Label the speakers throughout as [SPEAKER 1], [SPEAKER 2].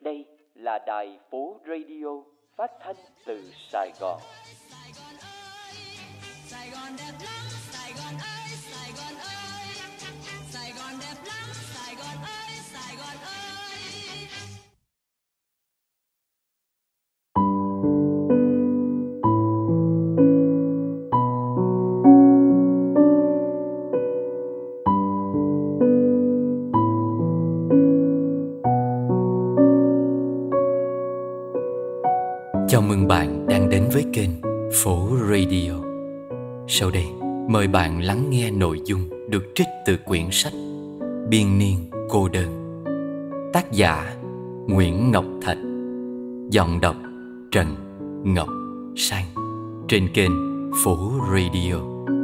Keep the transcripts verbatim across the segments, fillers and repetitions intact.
[SPEAKER 1] Đây là đài Phố Radio phát thanh từ Sài Gòn.
[SPEAKER 2] Sài Gòn ơi, Sài Gòn đẹp lắm, Sài Gòn ơi, Sài Gòn ơi, Sài Gòn đẹp lắm, Sài Gòn ơi, Sài Gòn ơi.
[SPEAKER 3] Chào mừng bạn đang đến với kênh Phố Radio. Sau đây, mời bạn lắng nghe nội dung được trích từ quyển sách Biên niên cô đơn. Tác giả Nguyễn Ngọc Thạch. Giọng đọc Trần Ngọc Sang. Trên kênh Phố Radio.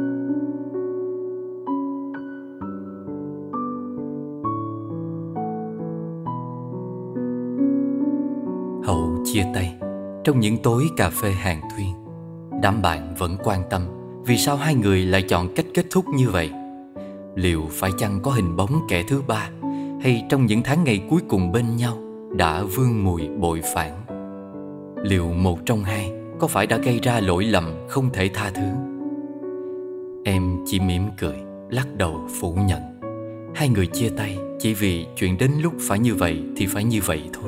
[SPEAKER 3] Hậu chia tay. Trong những tối cà phê Hàn Thuyên, đám bạn vẫn quan tâm vì sao hai người lại chọn cách kết thúc như vậy. Liệu phải chăng có hình bóng kẻ thứ ba, hay trong những tháng ngày cuối cùng bên nhau đã vương mùi bội phản? Liệu một trong hai có phải đã gây ra lỗi lầm không thể tha thứ? Em chỉ mỉm cười, lắc đầu phủ nhận. Hai người chia tay chỉ vì chuyện đến lúc phải như vậy thì phải như vậy thôi.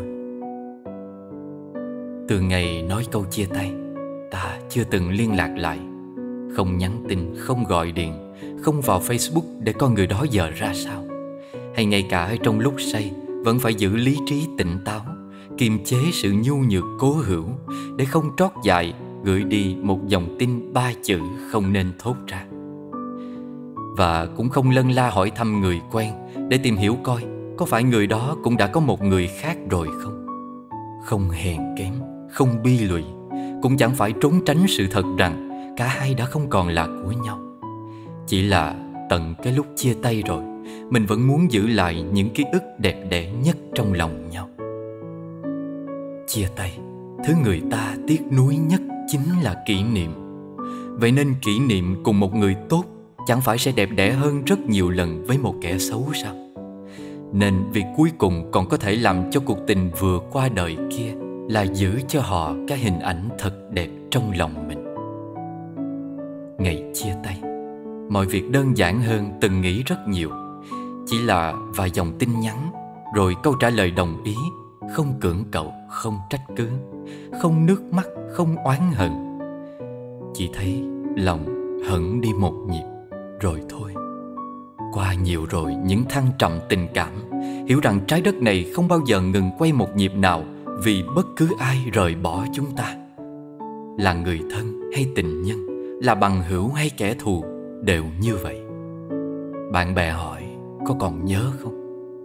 [SPEAKER 3] Từ ngày nói câu chia tay, ta chưa từng liên lạc lại. Không nhắn tin, không gọi điện, không vào Facebook để coi người đó giờ ra sao. Hay ngay cả trong lúc say vẫn phải giữ lý trí tỉnh táo, kiềm chế sự nhu nhược cố hữu để không trót dại gửi đi một dòng tin ba chữ không nên thốt ra. Và cũng không lân la hỏi thăm người quen để tìm hiểu coi có phải người đó cũng đã có một người khác rồi không. Không hèn kém, không bi lụy, cũng chẳng phải trốn tránh sự thật rằng cả hai đã không còn là của nhau. Chỉ là tận cái lúc chia tay rồi, mình vẫn muốn giữ lại những ký ức đẹp đẽ nhất trong lòng nhau. Chia tay, thứ người ta tiếc nuối nhất chính là kỷ niệm. Vậy nên kỷ niệm cùng một người tốt chẳng phải sẽ đẹp đẽ hơn rất nhiều lần với một kẻ xấu sao? Nên việc cuối cùng còn có thể làm cho cuộc tình vừa qua đời kia là giữ cho họ cái hình ảnh thật đẹp trong lòng mình. Ngày chia tay, mọi việc đơn giản hơn từng nghĩ rất nhiều. Chỉ là vài dòng tin nhắn, rồi câu trả lời đồng ý, không cưỡng cầu, không trách cứ, không nước mắt, không oán hận. Chỉ thấy lòng hững đi một nhịp, rồi thôi. Qua nhiều rồi những thăng trầm tình cảm, hiểu rằng trái đất này không bao giờ ngừng quay một nhịp nào vì bất cứ ai rời bỏ chúng ta. Là người thân hay tình nhân, là bằng hữu hay kẻ thù, đều như vậy. Bạn bè hỏi có còn nhớ không?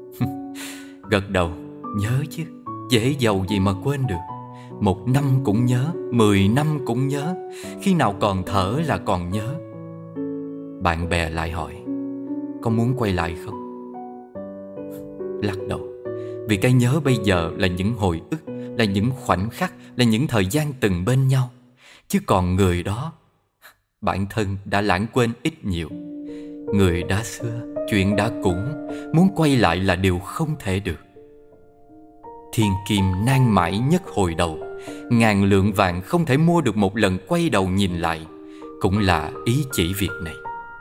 [SPEAKER 3] Gật đầu, nhớ chứ, dễ giàu gì mà quên được. Một năm cũng nhớ, mười năm cũng nhớ, khi nào còn thở là còn nhớ. Bạn bè lại hỏi có muốn quay lại không? Lắc đầu, vì cái nhớ bây giờ là những hồi ức, là những khoảnh khắc, là những thời gian từng bên nhau. Chứ còn người đó, bản thân đã lãng quên ít nhiều. Người đã xưa, chuyện đã cũ, muốn quay lại là điều không thể được. Thiên kim nan mãi nhất hồi đầu, ngàn lượng vàng không thể mua được một lần quay đầu nhìn lại, cũng là ý chỉ việc này.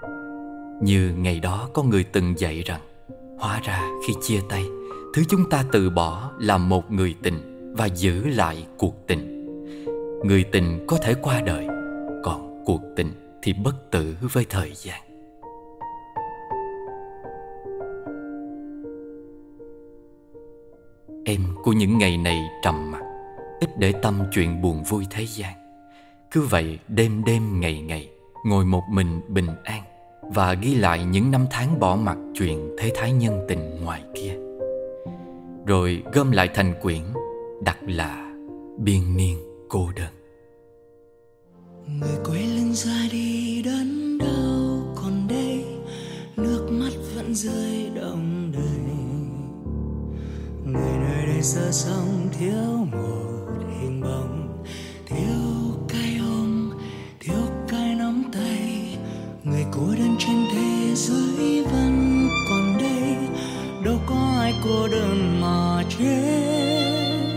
[SPEAKER 3] Như ngày đó có người từng dạy rằng, hóa ra khi chia tay, thứ chúng ta từ bỏ là một người tình và giữ lại cuộc tình. Người tình có thể qua đời, còn cuộc tình thì bất tử với thời gian. Em của những ngày này trầm mặc, ít để tâm chuyện buồn vui thế gian. Cứ vậy đêm đêm ngày ngày, ngồi một mình bình an và ghi lại những năm tháng bỏ mặc chuyện thế thái nhân tình ngoài kia. Rồi gom lại thành quyển, đặt là Biên niên cô đơn.
[SPEAKER 2] Người quay lưng ra đi đớn đau, còn đây nước mắt vẫn rơi đong đầy. Người nơi đây xa xăm thiếu một hình bóng, thiếu cái ôm, thiếu cái nắm tay. Người cô đơn trên thế giới vẫn còn đây, đâu có ai cô đơn mà chết.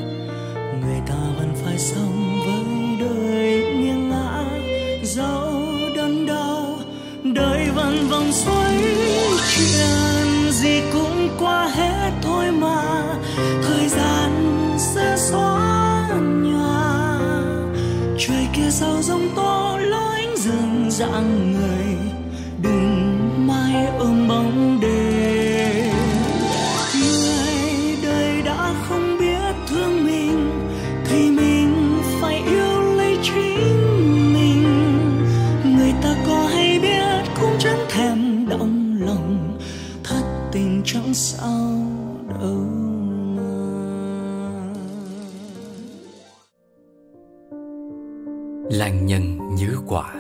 [SPEAKER 2] ngoài sông với đời nghiêng ngã, dẫu đớn đau đời vẫn vòng xoay, chuyện gì cũng qua hết thôi mà, thời gian sẽ xóa nhòa. Trời kia sau giông tố lối dần dàng người, đừng mãi ôm bóng đêm. Người đời đã không biết thương mình thì mình phải yêu lấy chính mình. Người ta có hay biết cũng chẳng thèm động lòng, thất tình chẳng sao đâu mà.
[SPEAKER 3] Lang nhân nhứ quả.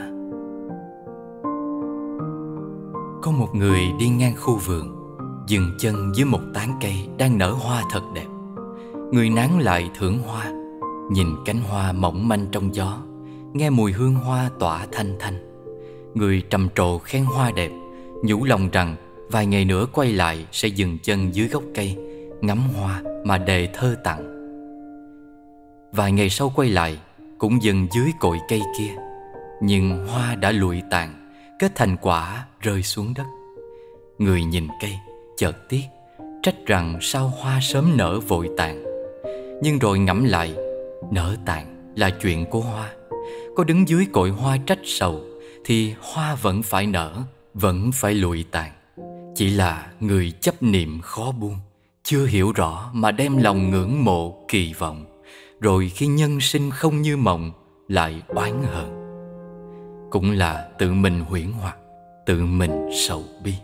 [SPEAKER 3] Có một người đi ngang khu vườn, dừng chân dưới một tán cây đang nở hoa thật đẹp. Người nán lại thưởng hoa, nhìn cánh hoa mỏng manh trong gió, nghe mùi hương hoa tỏa thanh thanh. Người trầm trồ khen hoa đẹp, nhủ lòng rằng vài ngày nữa quay lại sẽ dừng chân dưới gốc cây, ngắm hoa mà đề thơ tặng. Vài ngày sau quay lại, cũng dừng dưới cội cây kia, nhưng hoa đã lụi tàn, kết thành quả rơi xuống đất. Người nhìn cây, chợt tiếc, trách rằng sao hoa sớm nở vội tàn. Nhưng rồi ngẫm lại, nở tàn là chuyện của hoa. Có đứng dưới cội hoa trách sầu, thì hoa vẫn phải nở, vẫn phải lụi tàn. Chỉ là người chấp niệm khó buông, chưa hiểu rõ mà đem lòng ngưỡng mộ kỳ vọng, rồi khi nhân sinh không như mộng, lại oán hờn. Cũng là tự mình huyễn hoặc, tự mình sầu bi.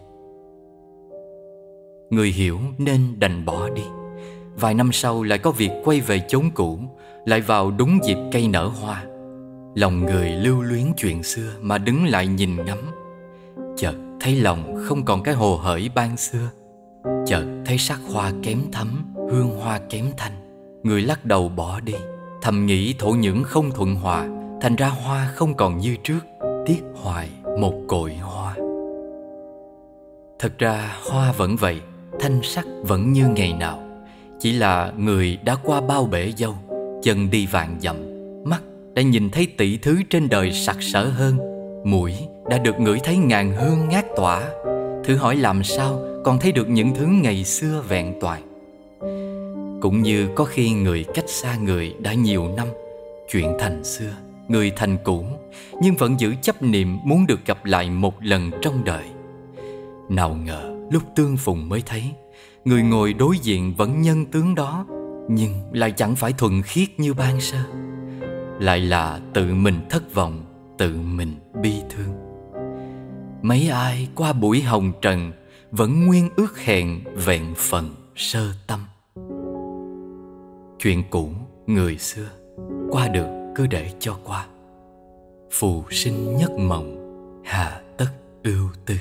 [SPEAKER 3] Người hiểu nên đành bỏ đi. Vài năm sau lại có việc quay về chốn cũ, lại vào đúng dịp cây nở hoa. Lòng người lưu luyến chuyện xưa mà đứng lại nhìn ngắm. Chợt thấy lòng không còn cái hồ hởi ban xưa. Chợt thấy sắc hoa kém thấm, hương hoa kém thanh. Người lắc đầu bỏ đi, thầm nghĩ thổ nhưỡng không thuận hòa, thành ra hoa không còn như trước, tiếc hoài một cội hoa. Thật ra hoa vẫn vậy, thanh sắc vẫn như ngày nào. Chỉ là người đã qua bao bể dâu, chân đi vạn dặm, mắt đã nhìn thấy tỷ thứ trên đời sặc sỡ hơn, mũi đã được ngửi thấy ngàn hương ngát tỏa. Thử hỏi làm sao còn thấy được những thứ ngày xưa vẹn toàn. Cũng như có khi người cách xa người đã nhiều năm, chuyện thành xưa, người thành cũ, nhưng vẫn giữ chấp niệm muốn được gặp lại một lần trong đời. Nào ngờ lúc tương phùng mới thấy, người ngồi đối diện vẫn nhân tướng đó, nhưng lại chẳng phải thuần khiết như ban sơ. Lại là tự mình thất vọng, tự mình bi thương. Mấy ai qua buổi hồng trần, vẫn nguyên ước hẹn vẹn phần sơ tâm. Chuyện cũ người xưa, qua được cứ để cho qua. Phù sinh nhất mộng, hà tất ưu tư.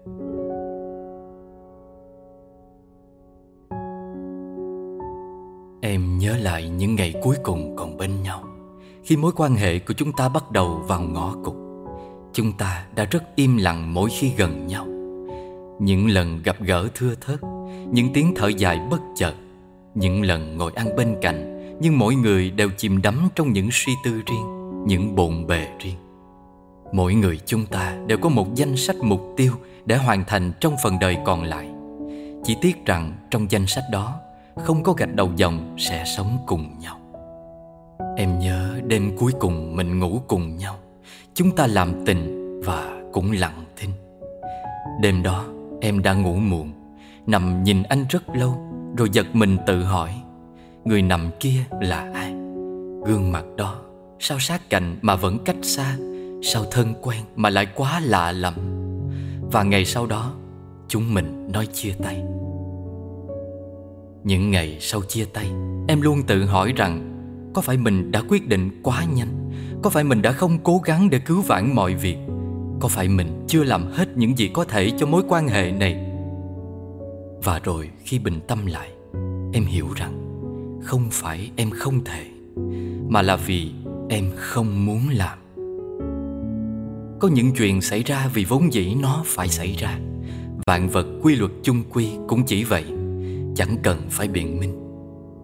[SPEAKER 3] Em nhớ lại những ngày cuối cùng còn bên nhau, khi mối quan hệ của chúng ta bắt đầu vào ngõ cụt. Chúng ta đã rất im lặng mỗi khi gần nhau. Những lần gặp gỡ thưa thớt, những tiếng thở dài bất chợt, những lần ngồi ăn bên cạnh, nhưng mỗi người đều chìm đắm trong những suy tư riêng, những bộn bề riêng. Mỗi người chúng ta đều có một danh sách mục tiêu để hoàn thành trong phần đời còn lại. Chỉ tiếc rằng trong danh sách đó không có gạch đầu dòng sẽ sống cùng nhau. Em nhớ đêm cuối cùng mình ngủ cùng nhau, chúng ta làm tình và cũng lặng thinh. Đêm đó em đã ngủ muộn, nằm nhìn anh rất lâu, rồi giật mình tự hỏi, người nằm kia là ai? Gương mặt đó sao sát cạnh mà vẫn cách xa, sao thân quen mà lại quá lạ lẫm. Và ngày sau đó chúng mình nói chia tay. Những ngày sau chia tay, em luôn tự hỏi rằng có phải mình đã quyết định quá nhanh? Có phải mình đã không cố gắng để cứu vãn mọi việc? Có phải mình chưa làm hết những gì có thể cho mối quan hệ này? Và rồi khi bình tâm lại, em hiểu rằng không phải em không thể, mà là vì em không muốn làm. Có những chuyện xảy ra vì vốn dĩ nó phải xảy ra. Vạn vật quy luật chung quy cũng chỉ vậy, chẳng cần phải biện minh.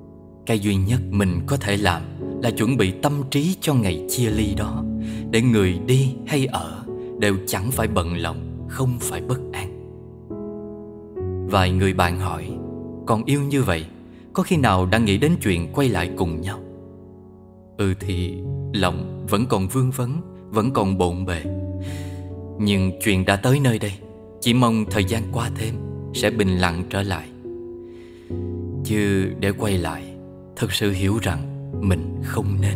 [SPEAKER 3] cái duy nhất mình có thể làm là chuẩn bị tâm trí cho ngày chia ly đó, để người đi hay ở đều chẳng phải bận lòng, không phải bất an. Vài người bạn hỏi, còn yêu như vậy, có khi nào đã nghĩ đến chuyện quay lại cùng nhau? Ừ thì lòng vẫn còn vương vấn, vẫn còn bộn bề. Nhưng chuyện đã tới nơi đây, chỉ mong thời gian qua thêm sẽ bình lặng trở lại. Chứ để quay lại, thật sự hiểu rằng mình không nên.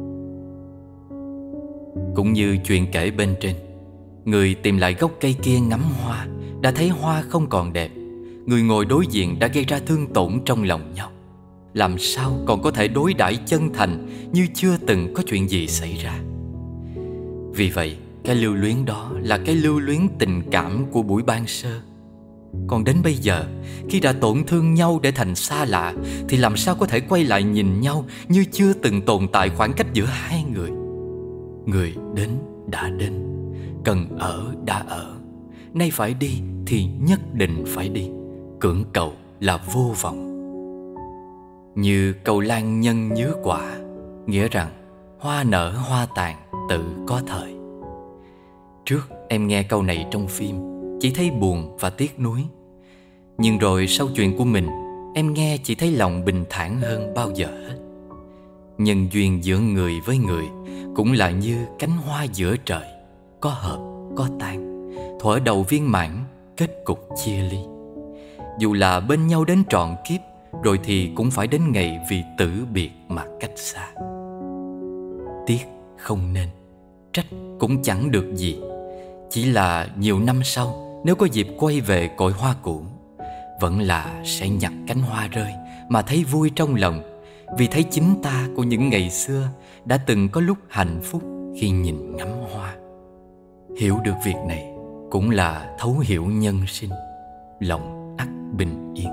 [SPEAKER 3] Cũng như chuyện kể bên trên, người tìm lại gốc cây kia ngắm hoa, đã thấy hoa không còn đẹp. Người ngồi đối diện đã gây ra thương tổn trong lòng nhau. Làm sao còn có thể đối đãi chân thành như chưa từng có chuyện gì xảy ra? Vì vậy, cái lưu luyến đó là cái lưu luyến tình cảm của buổi ban sơ. Còn đến bây giờ, khi đã tổn thương nhau để thành xa lạ, thì làm sao có thể quay lại nhìn nhau như chưa từng tồn tại khoảng cách giữa hai người? Người đến đã đến, cần ở đã ở, nay phải đi thì nhất định phải đi. Cưỡng cầu là vô vọng. Như câu lan nhân nhứa quả, nghĩa rằng hoa nở hoa tàn tự có thời. Trước em nghe câu này trong phim, chỉ thấy buồn và tiếc nuối. Nhưng rồi sau chuyện của mình, em nghe chỉ thấy lòng bình thản hơn bao giờ hết. Nhân duyên giữa người với người cũng là như cánh hoa giữa trời, có hợp, có tan, thuở đầu viên mãn, kết cục chia ly. Dù là bên nhau đến trọn kiếp, rồi thì cũng phải đến ngày vì tử biệt mà cách xa. Tiếc không nên, trách cũng chẳng được gì. Chỉ là nhiều năm sau, nếu có dịp quay về cội hoa cũ, vẫn là sẽ nhặt cánh hoa rơi mà thấy vui trong lòng, vì thấy chính ta của những ngày xưa đã từng có lúc hạnh phúc khi nhìn ngắm hoa. Hiểu được việc này cũng là thấu hiểu nhân sinh, lòng ắt bình yên.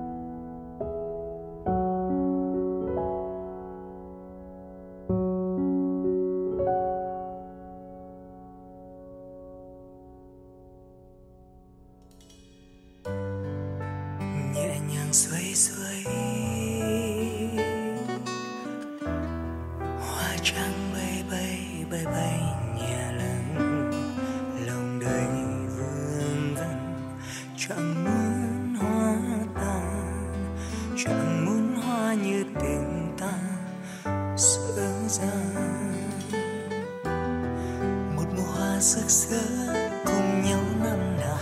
[SPEAKER 2] Nhẹ nhàng xuôi xuôi, hoa trắng bay bay bay bay nhẹ lắng, lòng đầy vương vấn. Chẳng muốn hoa tàn, chẳng muốn hoa như tình ta xưa gian. Một mùa hoa rực rỡ cùng nhau năm nào,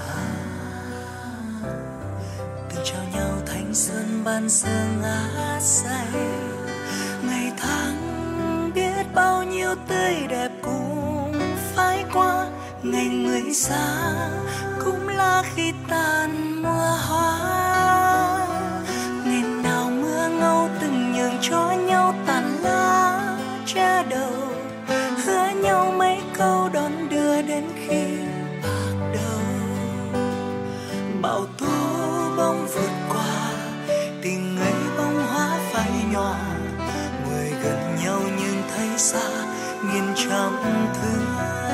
[SPEAKER 2] từng trao nhau thanh xuân ban sương ngát say. Ngày tháng biết bao nhiêu tươi đẹp cũng phai qua, ngày người xa cũng là khi tàn mùa hoa. Ngày nào mưa ngâu từng nhường cho nhau tàn lá che đầu, hứa nhau mấy câu đón đưa đến khi bạc đầu. Bão tố bỗng vượt qua, tình ấy bông hoa phai nhỏ. Người gần nhau nhưng thấy xa, nghìn trăm thương.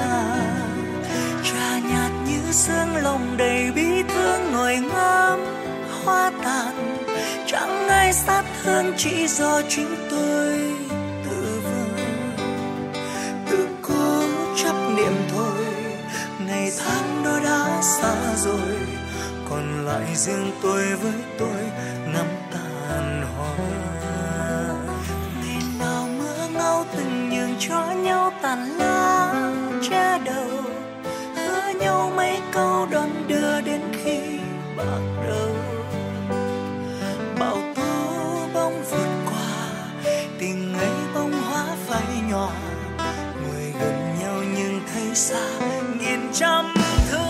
[SPEAKER 2] Trà nhạt như sương lòng đầy bi thương, ngồi ngắm hoa tàn. Chẳng ai sát thương, chỉ do chính tôi tự vương, tự cố chấp niệm thôi. Ngày tháng đó đã xa rồi, còn lại riêng tôi với tôi ngắm tàn hoa. Ngày nào mưa ngâu từng nhường cho nhau tàn lá che đầu, hứa nhau mấy câu đón đưa đến khi bạc đầu. Bão tố bỗng vượt qua, tình ấy bông hoa phai nhỏ. Người gần nhau nhưng thấy xa, nghìn trăm thương.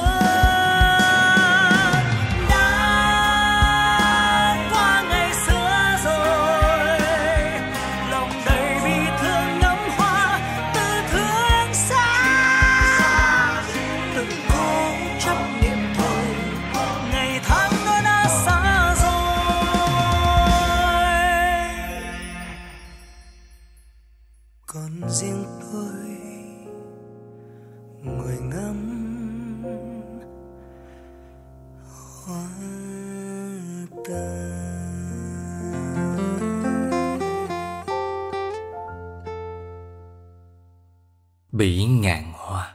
[SPEAKER 2] Còn riêng tôi ngồi ngắm hoa tàn.
[SPEAKER 3] Bỉ ngạn hoa.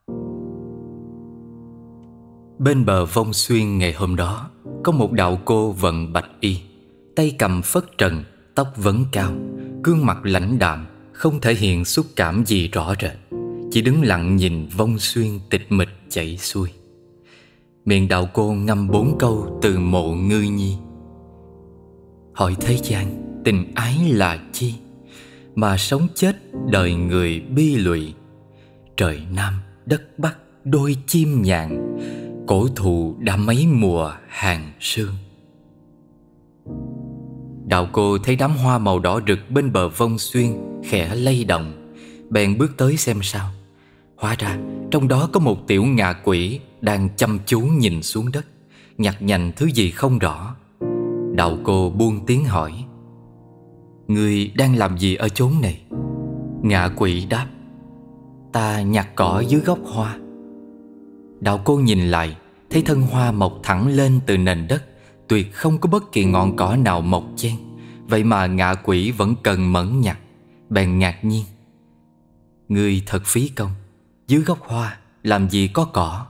[SPEAKER 3] Bên bờ Vong Xuyên ngày hôm đó, có một đạo cô vận bạch y, tay cầm phất trần, tóc vấn cao, gương mặt lãnh đạm, không thể hiện xúc cảm gì rõ rệt, chỉ đứng lặng nhìn Vong Xuyên tịch mịch chảy xuôi. Miệng đạo cô ngâm bốn câu từ Mộ Ngư Nhi: hỏi thế gian tình ái là chi, mà sống chết đời người bi lụy. Trời Nam đất Bắc đôi chim nhạn, cổ thụ đã mấy mùa hàng sương. Đạo cô thấy đám hoa màu đỏ rực bên bờ Vong Xuyên khẽ lay động, bèn bước tới xem sao. Hóa ra trong đó có một tiểu ngạ quỷ đang chăm chú nhìn xuống đất, nhặt nhạnh thứ gì không rõ. Đạo cô buông tiếng hỏi: người đang làm gì ở chốn này? Ngạ quỷ đáp: ta nhặt cỏ dưới gốc hoa. Đạo cô nhìn lại, thấy thân hoa mọc thẳng lên từ nền đất, tuyệt không có bất kỳ ngọn cỏ nào mọc chen. Vậy mà ngạ quỷ vẫn cần mẫn nhặt. Bèn ngạc nhiên: người thật phí công, dưới gốc hoa làm gì có cỏ.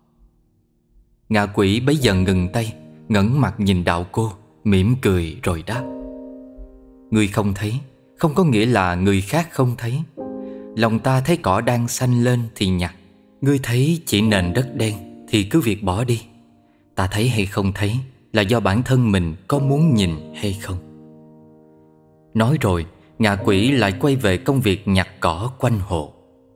[SPEAKER 3] Ngạ quỷ bấy giờ ngừng tay, ngẩng mặt nhìn đạo cô, mỉm cười rồi đáp: người không thấy không có nghĩa là người khác không thấy. Lòng ta thấy cỏ đang xanh lên thì nhặt, ngươi thấy chỉ nền đất đen thì cứ việc bỏ đi. Ta thấy hay không thấy là do bản thân mình có muốn nhìn hay không. Nói rồi, ngạ quỷ lại quay về công việc nhặt cỏ quanh hồ.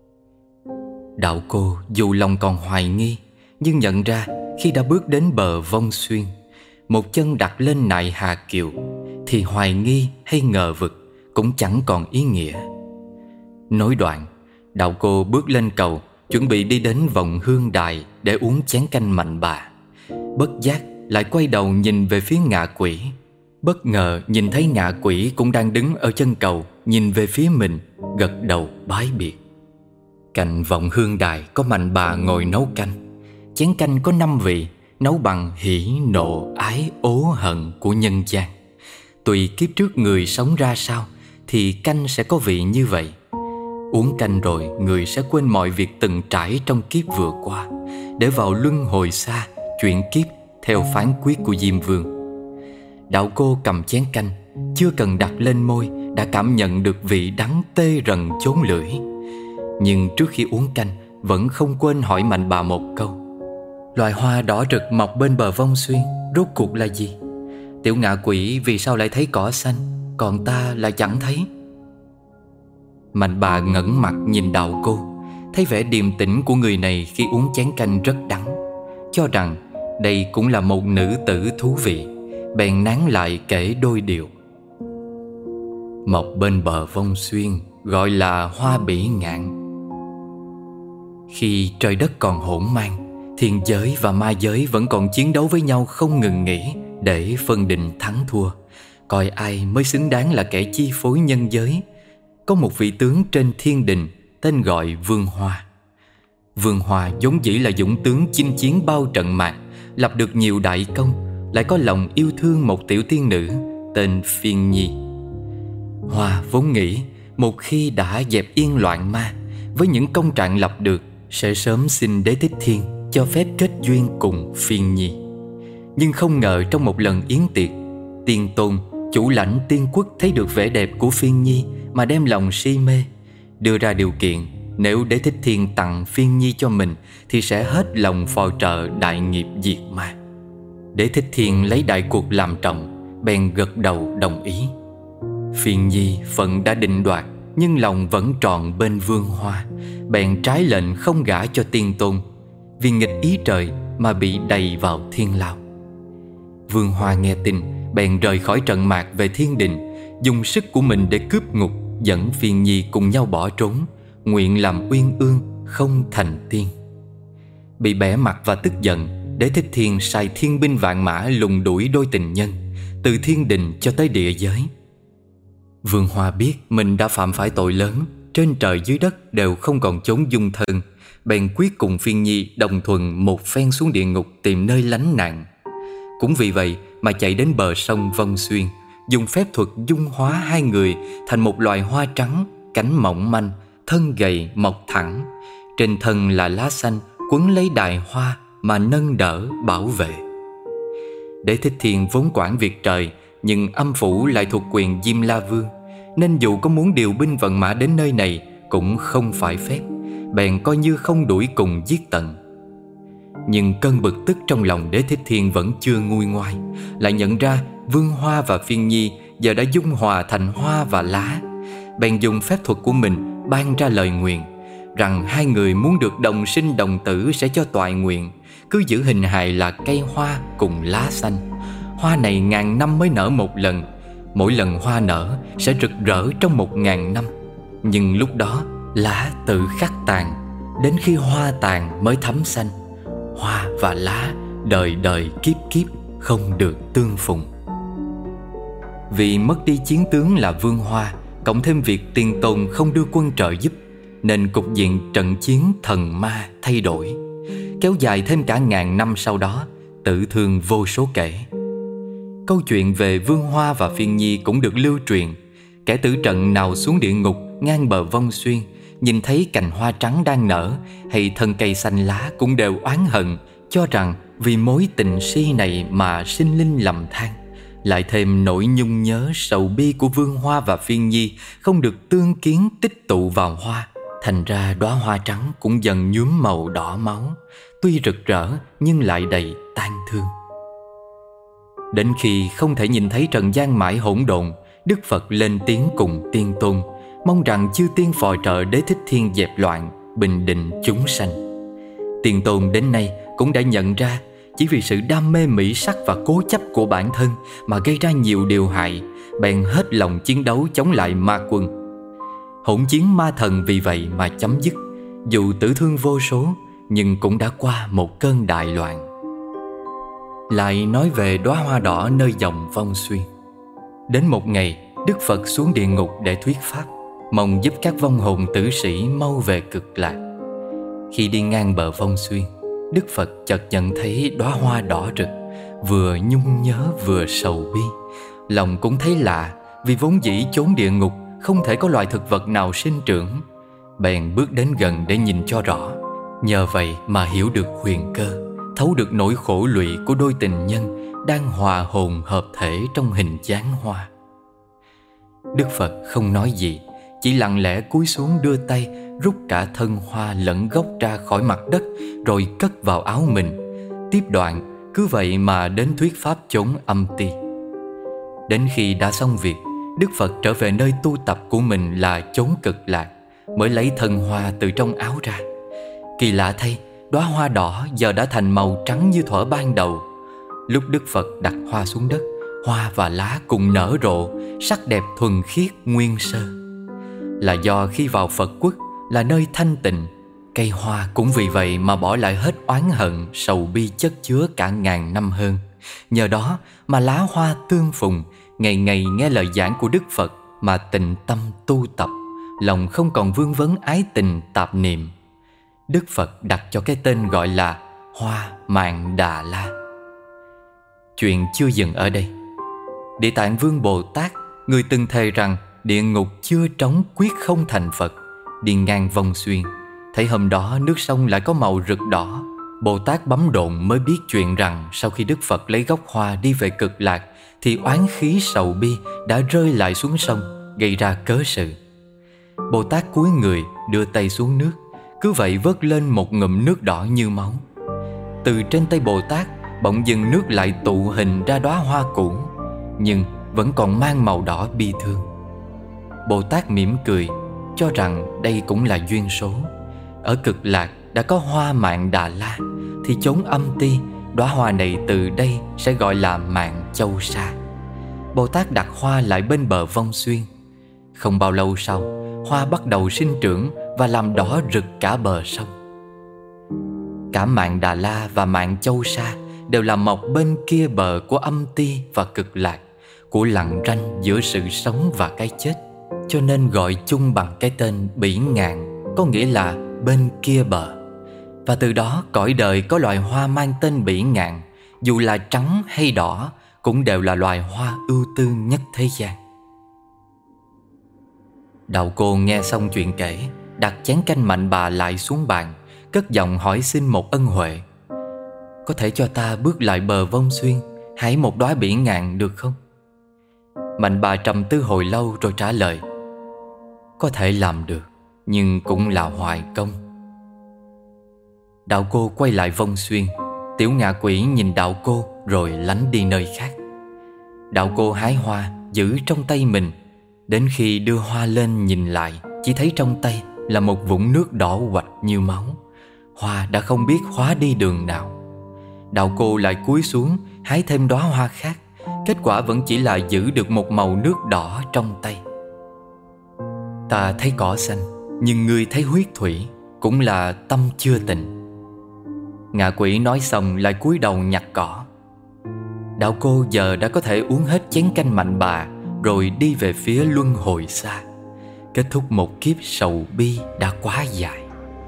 [SPEAKER 3] Đạo cô dù lòng còn hoài nghi, nhưng nhận ra khi đã bước đến bờ Vong Xuyên, một chân đặt lên nại Hà Kiều, thì hoài nghi hay ngờ vực cũng chẳng còn ý nghĩa. Nói đoạn, đạo cô bước lên cầu, chuẩn bị đi đến vọng hương đài để uống chén canh mạnh bà. Bất giác lại quay đầu nhìn về phía ngạ quỷ. Bất ngờ nhìn thấy ngạ quỷ cũng đang đứng ở chân cầu, nhìn về phía mình, gật đầu bái biệt. Cạnh vọng hương đài có mạnh bà ngồi nấu canh. Chén canh có năm vị, nấu bằng hỉ, nộ, ái, ố, hận của nhân gian. Tùy kiếp trước người sống ra sao thì canh sẽ có vị như vậy. Uống canh rồi, người sẽ quên mọi việc từng trải trong kiếp vừa qua, để vào luân hồi xa, chuyển kiếp theo phán quyết của Diêm Vương. Đạo cô cầm chén canh, chưa cần đặt lên môi đã cảm nhận được vị đắng tê rần chốn lưỡi. Nhưng trước khi uống canh, vẫn không quên hỏi mạnh bà một câu: loài hoa đỏ rực mọc bên bờ Vong Xuyên rốt cuộc là gì? Tiểu ngạ quỷ vì sao lại thấy cỏ xanh, còn ta lại chẳng thấy? Mạnh bà ngẩng mặt nhìn đạo cô, thấy vẻ điềm tĩnh của người này khi uống chén canh rất đắng, cho rằng đây cũng là một nữ tử thú vị, bèn nán lại kể đôi điều. Mọc bên bờ Vong Xuyên gọi là hoa bỉ ngạn. Khi trời đất còn hỗn mang, thiên giới và ma giới vẫn còn chiến đấu với nhau không ngừng nghỉ để phân định thắng thua, coi ai mới xứng đáng là kẻ chi phối nhân giới. Có một vị tướng trên thiên đình tên gọi Vương Hoa. Vương Hoa vốn dĩ là dũng tướng chinh chiến bao trận mạc, lập được nhiều đại công, lại có lòng yêu thương một tiểu tiên nữ tên Phiên Nhi. Hoa vốn nghĩ một khi đã dẹp yên loạn ma, với những công trạng lập được, sẽ sớm xin Đế Thích Thiên cho phép kết duyên cùng Phiên Nhi. Nhưng không ngờ trong một lần yến tiệc, Tiên Tôn, chủ lãnh tiên quốc thấy được vẻ đẹp của Phiên Nhi mà đem lòng si mê, đưa ra điều kiện nếu Đế Thích Thiên tặng Phiên Nhi cho mình thì sẽ hết lòng phò trợ đại nghiệp diệt ma. Đế Thích Thiên lấy đại cuộc làm trọng, bèn gật đầu đồng ý. Phiên Nhi phận đã định đoạt, nhưng lòng vẫn tròn bên Vương Hoa, bèn trái lệnh không gả cho Tiên Tôn, vì nghịch ý trời mà bị đày vào thiên lao. Vương Hoa nghe tin, bèn rời khỏi trận mạc về thiên đình, dùng sức của mình để cướp ngục, dẫn Phiên Nhi cùng nhau bỏ trốn, nguyện làm uyên ương không thành tiên. Bị bẻ mặt và tức giận, Đế Thích Thiên sai thiên binh vạn mã lùng đuổi đôi tình nhân từ thiên đình cho tới địa giới. Vương Hoa biết mình đã phạm phải tội lớn, trên trời dưới đất đều không còn chốn dung thân, bèn quyết cùng Phiên Nhi đồng thuận một phen xuống địa ngục tìm nơi lánh nạn. Cũng vì vậy mà chạy đến bờ sông Vong Xuyên, dùng phép thuật dung hóa hai người thành một loài hoa trắng, cánh mỏng manh, thân gầy mọc thẳng, trên thân là lá xanh quấn lấy đài hoa mà nâng đỡ bảo vệ. Đế Thích Thiên vốn quản việc trời, nhưng âm phủ lại thuộc quyền Diêm La Vương, nên dù có muốn điều binh vận mã đến nơi này cũng không phải phép, bèn coi như không đuổi cùng giết tận. Nhưng cơn bực tức trong lòng Đế Thích Thiên vẫn chưa nguôi ngoai, lại nhận ra Vương Hoa và Phiên Nhi giờ đã dung hòa thành hoa và lá. Bèn dùng phép thuật của mình ban ra lời nguyền rằng hai người muốn được đồng sinh đồng tử sẽ cho toại nguyện, cứ giữ hình hài là cây hoa cùng lá xanh. Hoa này ngàn năm mới nở một lần, mỗi lần hoa nở sẽ rực rỡ trong một ngàn năm. Nhưng lúc đó lá tự khắc tàn, đến khi hoa tàn mới thắm xanh. Hoa và lá đời đời kiếp kiếp không được tương phùng. Vì mất đi chiến tướng là Vương Hoa, cộng thêm việc Tiền Tồn không đưa quân trợ giúp, nên cục diện trận chiến thần ma thay đổi, kéo dài thêm cả ngàn năm sau đó, tử thương vô số kể. Câu chuyện về Vương Hoa và Phiên Nhi cũng được lưu truyền. Kẻ tử trận nào xuống địa ngục ngang bờ Vong Xuyên, nhìn thấy cành hoa trắng đang nở hay thân cây xanh lá cũng đều oán hận, cho rằng vì mối tình si này mà sinh linh lầm than. Lại thêm nỗi nhung nhớ sầu bi của Vương Hoa và Phiên Nhi không được tương kiến tích tụ vào hoa, thành ra đóa hoa trắng cũng dần nhuốm màu đỏ máu, tuy rực rỡ nhưng lại đầy tang thương. Đến khi không thể nhìn thấy trần gian mãi hỗn độn, Đức Phật lên tiếng cùng Tiên Tôn, mong rằng chư tiên phò trợ Đế Thích Thiên dẹp loạn, bình định chúng sanh. Tiên Tôn đến nay cũng đã nhận ra chỉ vì sự đam mê mỹ sắc và cố chấp của bản thân mà gây ra nhiều điều hại, bèn hết lòng chiến đấu chống lại ma quân. Hỗn chiến ma thần vì vậy mà chấm dứt, dù tử thương vô số nhưng cũng đã qua một cơn đại loạn. Lại nói về đóa hoa đỏ nơi dòng Vong Xuyên. Đến một ngày, Đức Phật xuống địa ngục để thuyết pháp, mong giúp các vong hồn tử sĩ mau về cực lạc. Khi đi ngang bờ Vong Xuyên, Đức Phật chợt nhận thấy đóa hoa đỏ rực, vừa nhung nhớ vừa sầu bi. Lòng cũng thấy lạ, vì vốn dĩ chốn địa ngục không thể có loài thực vật nào sinh trưởng. Bèn bước đến gần để nhìn cho rõ. Nhờ vậy mà hiểu được huyền cơ, thấu được nỗi khổ lụy của đôi tình nhân đang hòa hồn hợp thể trong hình dáng hoa. Đức Phật không nói gì, chỉ lặng lẽ cúi xuống đưa tay rút cả thân hoa lẫn gốc ra khỏi mặt đất, rồi cất vào áo mình. Tiếp đoạn cứ vậy mà đến thuyết pháp chốn âm ti. Đến khi đã xong việc, Đức Phật trở về nơi tu tập của mình là chốn cực lạc, mới lấy thân hoa từ trong áo ra. Kỳ lạ thay, đóa hoa đỏ giờ đã thành màu trắng như thuở ban đầu. Lúc Đức Phật đặt hoa xuống đất, hoa và lá cùng nở rộ, sắc đẹp thuần khiết nguyên sơ. Là do khi vào Phật quốc là nơi thanh tịnh, cây hoa cũng vì vậy mà bỏ lại hết oán hận, sầu bi chất chứa cả ngàn năm hơn. Nhờ đó mà lá hoa tương phùng, ngày ngày nghe lời giảng của Đức Phật mà tịnh tâm tu tập, lòng không còn vương vấn ái tình tạp niệm. Đức Phật đặt cho cái tên gọi là Hoa Mạn Đà La. Chuyện chưa dừng ở đây. Địa Tạng Vương Bồ Tát, người từng thề rằng địa ngục chưa trống quyết không thành Phật, đi ngang Vong Xuyên, thấy hôm đó nước sông lại có màu rực đỏ. Bồ Tát bấm độn mới biết chuyện rằng sau khi Đức Phật lấy gốc hoa đi về cực lạc thì oán khí sầu bi đã rơi lại xuống sông, gây ra cớ sự. Bồ Tát cúi người đưa tay xuống nước, cứ vậy vớt lên một ngụm nước đỏ như máu. Từ trên tay Bồ Tát bỗng dưng nước lại tụ hình ra đóa hoa cũ, nhưng vẫn còn mang màu đỏ bi thương. Bồ Tát mỉm cười, cho rằng đây cũng là duyên số. Ở cực lạc đã có Hoa Mạn Đà La, thì chốn âm ti, đóa hoa này từ đây sẽ gọi là Mạn Châu Sa. Bồ Tát đặt hoa lại bên bờ Vong Xuyên. Không bao lâu sau, hoa bắt đầu sinh trưởng và làm đỏ rực cả bờ sông. Cả Mạn Đà La và Mạn Châu Sa đều là mọc bên kia bờ của âm ti và cực lạc, của lặng ranh giữa sự sống và cái chết, cho nên gọi chung bằng cái tên Bỉ Ngạn, có nghĩa là bên kia bờ. Và từ đó cõi đời có loài hoa mang tên Bỉ Ngạn, dù là trắng hay đỏ, cũng đều là loài hoa ưu tư nhất thế gian. Đạo Cô nghe xong chuyện kể, đặt chén canh mạnh bà lại xuống bàn, cất giọng hỏi xin một ân huệ. Có thể cho ta bước lại bờ Vong Xuyên, hái một đóa bỉ ngạn được không? Mạnh bà trầm tư hồi lâu rồi trả lời: Có thể làm được, nhưng cũng là hoài công. Đạo cô quay lại Vong Xuyên. Tiểu ngạ quỷ nhìn đạo cô rồi lánh đi nơi khác. Đạo cô hái hoa giữ trong tay mình. Đến khi đưa hoa lên nhìn lại, chỉ thấy trong tay là một vũng nước đỏ quạch như máu. Hoa đã không biết hóa đi đường nào. Đạo cô lại cúi xuống hái thêm đóa hoa khác. Kết quả vẫn chỉ là giữ được một màu nước đỏ trong tay. Ta thấy cỏ xanh, nhưng ngươi thấy huyết thủy, cũng là tâm chưa tịnh. Ngạ quỷ nói xong lại cúi đầu nhặt cỏ. Đạo cô giờ đã có thể uống hết chén canh mạnh bà, rồi đi về phía luân hồi xa, kết thúc một kiếp sầu bi đã quá dài.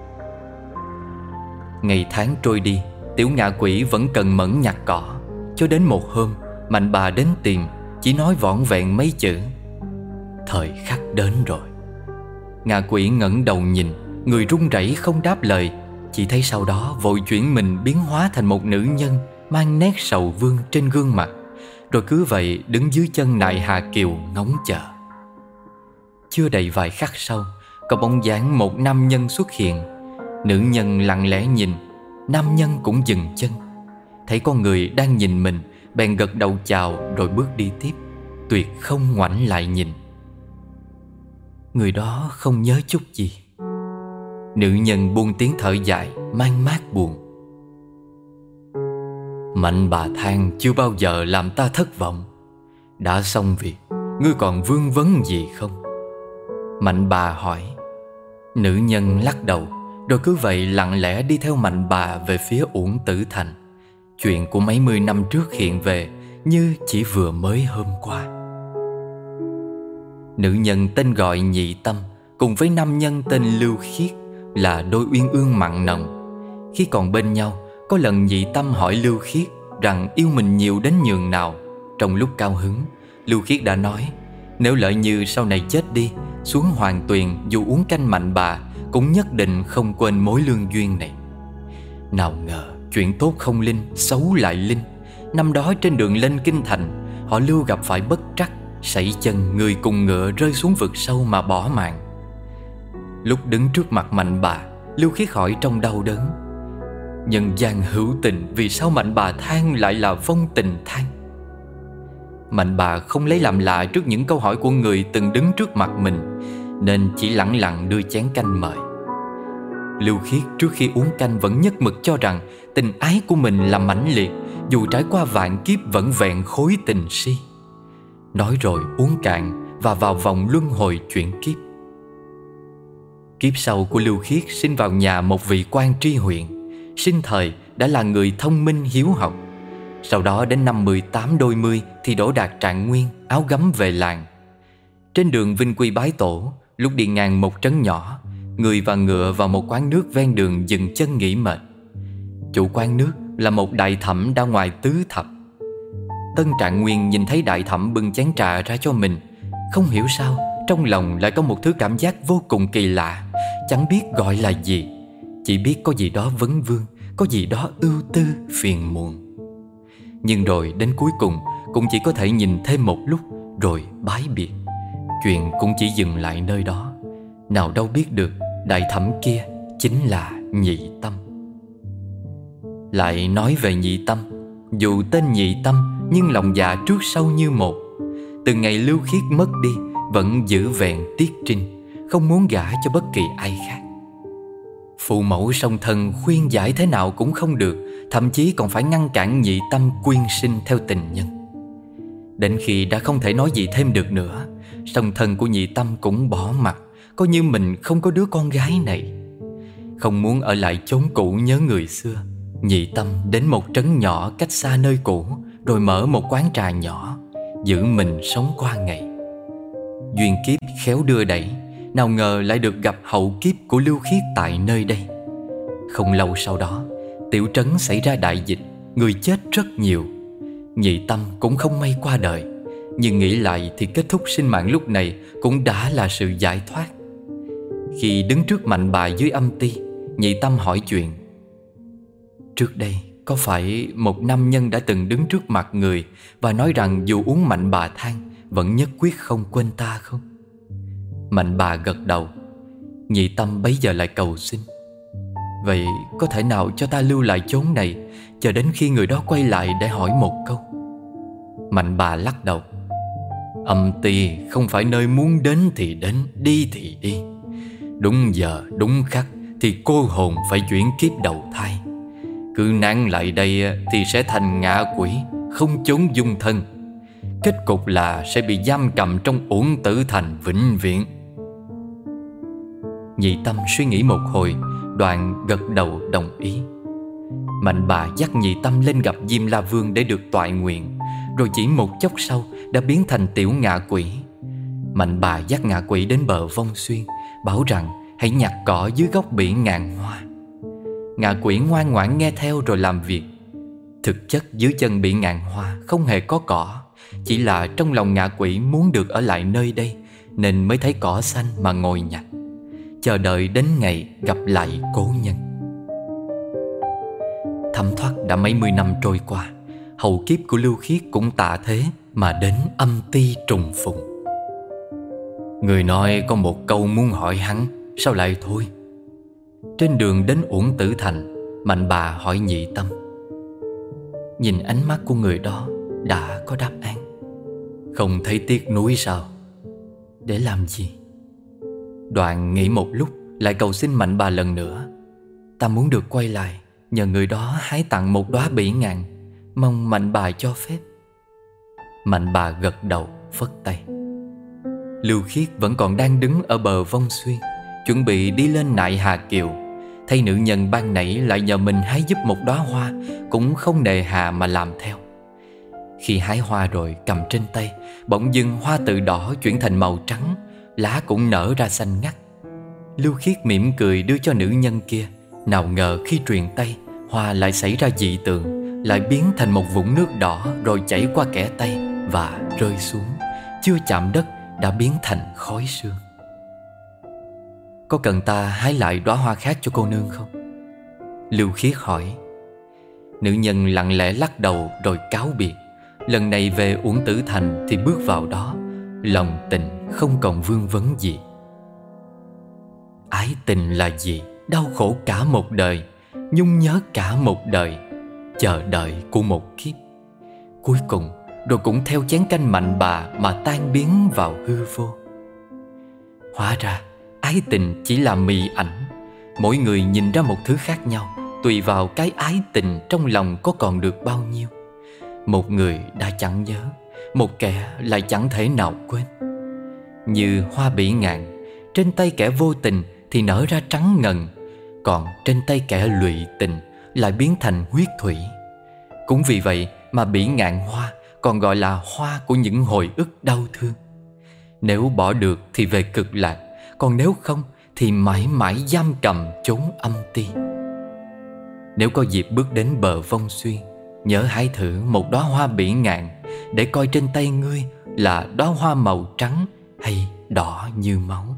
[SPEAKER 3] Ngày tháng trôi đi, tiểu ngạ quỷ vẫn cần mẫn nhặt cỏ. Cho đến một hôm, mạnh bà đến tìm, chỉ nói vỏn vẹn mấy chữ: Thời khắc đến rồi. Ngạ quỷ ngẩng đầu nhìn, người run rẩy không đáp lời. Chỉ thấy sau đó vội chuyển mình biến hóa thành một nữ nhân, mang nét sầu vương trên gương mặt, rồi cứ vậy đứng dưới chân nại Hà Kiều ngóng chờ. Chưa đầy vài khắc sau, có bóng dáng một nam nhân xuất hiện. Nữ nhân lặng lẽ nhìn, nam nhân cũng dừng chân. Thấy con người đang nhìn mình, bèn gật đầu chào rồi bước đi tiếp, tuyệt không ngoảnh lại nhìn. Người đó không nhớ chút gì. Nữ nhân buông tiếng thở dài, mang mát buồn. Mạnh bà than chưa bao giờ làm ta thất vọng. Đã xong việc, ngươi còn vương vấn gì không? Mạnh bà hỏi. Nữ nhân lắc đầu, rồi cứ vậy lặng lẽ đi theo mạnh bà về phía Uổng Tử Thành. Chuyện của mấy mươi năm trước hiện về như chỉ vừa mới hôm qua. Nữ nhân tên gọi Nhị Tâm cùng với nam nhân tên Lưu Khiết là đôi uyên ương mặn nồng. Khi còn bên nhau, có lần Nhị Tâm hỏi Lưu Khiết rằng yêu mình nhiều đến nhường nào. Trong lúc cao hứng, Lưu Khiết đã nói nếu lỡ như sau này chết đi, xuống Hoàng Tuyền dù uống canh mạnh bà cũng nhất định không quên mối lương duyên này. Nào ngờ chuyện tốt không linh, xấu lại linh. Năm đó trên đường lên kinh thành, họ Lưu gặp phải bất trắc, sảy chân người cùng ngựa rơi xuống vực sâu mà bỏ mạng. Lúc đứng trước mặt mạnh bà, Lưu Khiết hỏi trong đau đớn: nhân gian hữu tình, vì sao mạnh bà than lại là vong tình than? Mạnh bà không lấy làm lạ trước những câu hỏi của người từng đứng trước mặt mình, nên chỉ lẳng lặng đưa chén canh mời. Lưu Khiết trước khi uống canh vẫn nhất mực cho rằng tình ái của mình là mãnh liệt, dù trải qua vạn kiếp vẫn vẹn khối tình si. Nói rồi uống cạn và vào vòng luân hồi chuyển kiếp. Kiếp sau của Lưu Khiết sinh vào nhà một vị quan tri huyện. Sinh thời đã là người thông minh hiếu học. Sau đó đến năm mười tám đôi mươi thì đỗ đạt trạng nguyên, áo gấm về làng. Trên đường vinh quy bái tổ, lúc đi ngang một trấn nhỏ, người và ngựa vào một quán nước ven đường dừng chân nghỉ mệt. Chủ quán nước là một đại thẩm đã ngoài tứ thập. Tân Trạng Nguyên nhìn thấy đại thẩm bưng chén trà ra cho mình, không hiểu sao trong lòng lại có một thứ cảm giác vô cùng kỳ lạ, chẳng biết gọi là gì, chỉ biết có gì đó vấn vương, có gì đó ưu tư phiền muộn. Nhưng rồi đến cuối cùng cũng chỉ có thể nhìn thêm một lúc rồi bái biệt. Chuyện cũng chỉ dừng lại nơi đó. Nào đâu biết được đại thẩm kia chính là Nhị Tâm. Lại nói về Nhị Tâm, dù tên Nhị Tâm nhưng lòng dạ trước sau như một. Từ ngày Lưu Khiết mất đi vẫn giữ vẹn tiết trinh, không muốn gả cho bất kỳ ai khác. Phụ mẫu song thân khuyên giải thế nào cũng không được, thậm chí còn phải ngăn cản Nhị Tâm quyên sinh theo tình nhân. Đến khi đã không thể nói gì thêm được nữa, song thân của Nhị Tâm cũng bỏ mặt, coi như mình không có đứa con gái này. Không muốn ở lại chốn cũ nhớ người xưa, Nhị Tâm đến một trấn nhỏ cách xa nơi cũ, rồi mở một quán trà nhỏ, giữ mình sống qua ngày. Duyên kiếp khéo đưa đẩy, nào ngờ lại được gặp hậu kiếp của Lưu Khiết tại nơi đây. Không lâu sau đó, tiểu trấn xảy ra đại dịch, người chết rất nhiều. Nhị Tâm cũng không may qua đời, nhưng nghĩ lại thì kết thúc sinh mạng lúc này cũng đã là sự giải thoát. Khi đứng trước Mạnh bà dưới âm ty, Nhị Tâm hỏi chuyện. Trước đây có phải một nam nhân đã từng đứng trước mặt người và nói rằng dù uống Mạnh bà than vẫn nhất quyết không quên ta không? Mạnh bà gật đầu. Nhị Tâm bấy giờ lại cầu xin. Vậy có thể nào cho ta lưu lại chốn này, chờ đến khi người đó quay lại để hỏi một câu? Mạnh bà lắc đầu. Âm ty không phải nơi muốn đến thì đến, đi thì đi. Đúng giờ, đúng khắc thì cô hồn phải chuyển kiếp đầu thai. Cứ nán lại đây thì sẽ thành ngạ quỷ, không chốn dung thân. Kết cục là sẽ bị giam cầm trong uổng tử thành vĩnh viễn. Nhị Tâm suy nghĩ một hồi, đoạn gật đầu đồng ý. Mạnh bà dắt Nhị Tâm lên gặp Diêm La Vương để được toại nguyện, rồi chỉ một chốc sau đã biến thành tiểu ngạ quỷ. Mạnh bà dắt ngạ quỷ đến bờ Vong Xuyên, bảo rằng hãy nhặt cỏ dưới gốc biển ngàn hoa. Ngạ quỷ ngoan ngoãn nghe theo rồi làm việc. Thực chất dưới chân biển ngàn hoa không hề có cỏ, chỉ là trong lòng ngạ quỷ muốn được ở lại nơi đây, nên mới thấy cỏ xanh mà ngồi nhặt, chờ đợi đến ngày gặp lại cố nhân. Thấm thoát đã mấy mươi năm trôi qua, hậu kiếp của Lưu Khiết cũng tạ thế mà đến âm ty trùng phùng. Người nói có một câu muốn hỏi hắn, sao lại thôi? Trên đường đến Uổng Tử Thành, Mạnh bà hỏi Nhị Tâm. Nhìn ánh mắt của người đó đã có đáp án. Không thấy tiếc nuối sao? Để làm gì? Đoạn nghĩ một lúc, lại cầu xin Mạnh bà lần nữa. Ta muốn được quay lại, nhờ người đó hái tặng một đóa bỉ ngạn, mong Mạnh bà cho phép. Mạnh bà gật đầu phất tay. Lưu Khiết vẫn còn đang đứng ở bờ Vong Xuyên, chuẩn bị đi lên nại Hà Kiều. Thấy nữ nhân ban nãy lại nhờ mình hái giúp một đóa hoa, cũng không nề hà mà làm theo. Khi hái hoa rồi cầm trên tay, bỗng dưng hoa từ đỏ chuyển thành màu trắng, lá cũng nở ra xanh ngắt. Lưu Khiết mỉm cười đưa cho nữ nhân kia. Nào ngờ khi truyền tay, hoa lại xảy ra dị tượng, lại biến thành một vũng nước đỏ, rồi chảy qua kẽ tay và rơi xuống, chưa chạm đất đã biến thành khói sương. Có cần ta hái lại đóa hoa khác cho cô nương không? Lưu Khiết hỏi. Nữ nhân lặng lẽ lắc đầu rồi cáo biệt. Lần này về Uổng Tử Thành thì bước vào đó, lòng tình không còn vương vấn gì. Ái tình là gì? Đau khổ cả một đời, nhung nhớ cả một đời, chờ đợi của một kiếp. Cuối cùng rồi cũng theo chén canh Mạnh bà mà tan biến vào hư vô. Hóa ra ái tình chỉ là mị ảnh. Mỗi người nhìn ra một thứ khác nhau, tùy vào cái ái tình trong lòng có còn được bao nhiêu. Một người đã chẳng nhớ, một kẻ lại chẳng thể nào quên. Như hoa bỉ ngạn, trên tay kẻ vô tình thì nở ra trắng ngần, còn trên tay kẻ lụy tình lại biến thành huyết thủy. Cũng vì vậy mà bỉ ngạn hoa còn gọi là hoa của những hồi ức đau thương. Nếu bỏ được thì về cực lạc, còn nếu không thì mãi mãi giam cầm chốn âm ti. Nếu có dịp bước đến bờ Vong Xuyên, nhớ hái thử một đóa hoa bỉ ngạn, để coi trên tay ngươi là đóa hoa màu trắng hay đỏ như máu.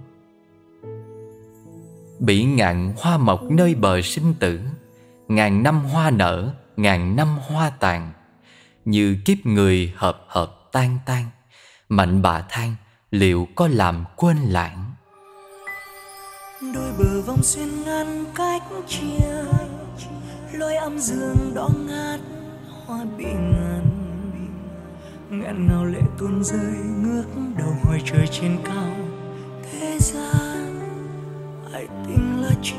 [SPEAKER 3] Bỉ ngạn hoa mọc nơi bờ sinh tử, ngàn năm hoa nở, ngàn năm hoa tàn. Như kiếp người hợp hợp tan tan, Mạnh bà than liệu có làm quên lãng.
[SPEAKER 2] Đôi bờ Vong Xuyên ngăn cách chia, lối âm dương đỏ ngát hoa bị ngàn. Nghẹn ngào lệ tuôn rơi, ngước đầu hỏi trời trên cao. Thế gian ai tình là chi?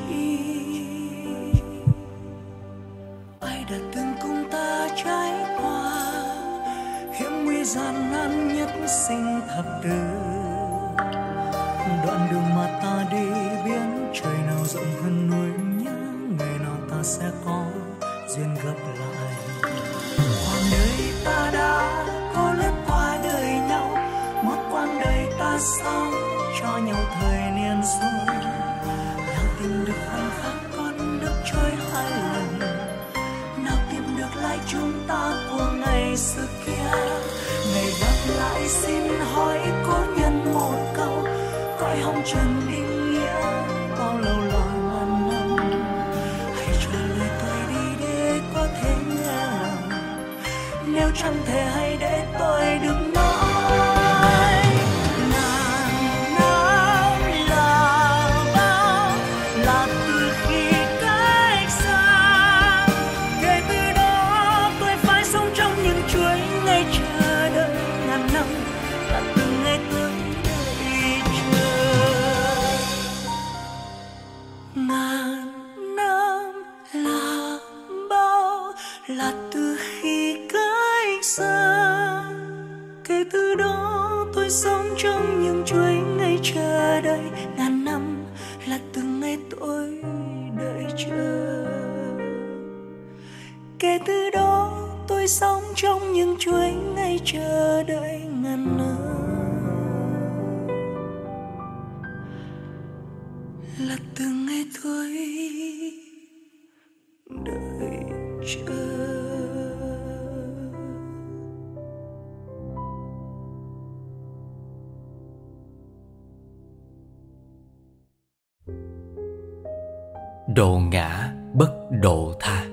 [SPEAKER 2] Ai đã từng cùng ta trải qua hiểm nguy gian nan nhất sinh thập tử? Đoạn đường mà ta đi biến trời nào rộng hơn núi, nhớ ngày nào ta sẽ có duyên gặp lại. Quãng đời ta đã có lướt qua đời nhau, một quãng đời ta sống cho nhau thời niên xuân. Nào tìm được khoảnh khắc con nước trôi hai lần, nào tìm được lại chúng ta của ngày xưa kia. Ngày gặp lại xin hỏi cố nhân một câu, cõi hồng trần định nghĩa chẳng thể hay để tôi được nói. Ngàn năm là bao, là từ khi cách xa. Kể từ đó tôi phải sống trong những chuỗi ngày chờ đợi. Ngàn năm là từng ngày tôi đợi chờ. Ngàn năm là bao, là từ khi cách xa. Kể từ đó tôi sống trong những chuỗi ngày chờ đợi. Ngàn năm là từng ngày tôi đợi chờ. Kể từ đó tôi sống trong những chuỗi ngày chờ đợi. Ngàn năm là từng ngày tôi đợi chờ.
[SPEAKER 3] Độ ngã bất độ tha.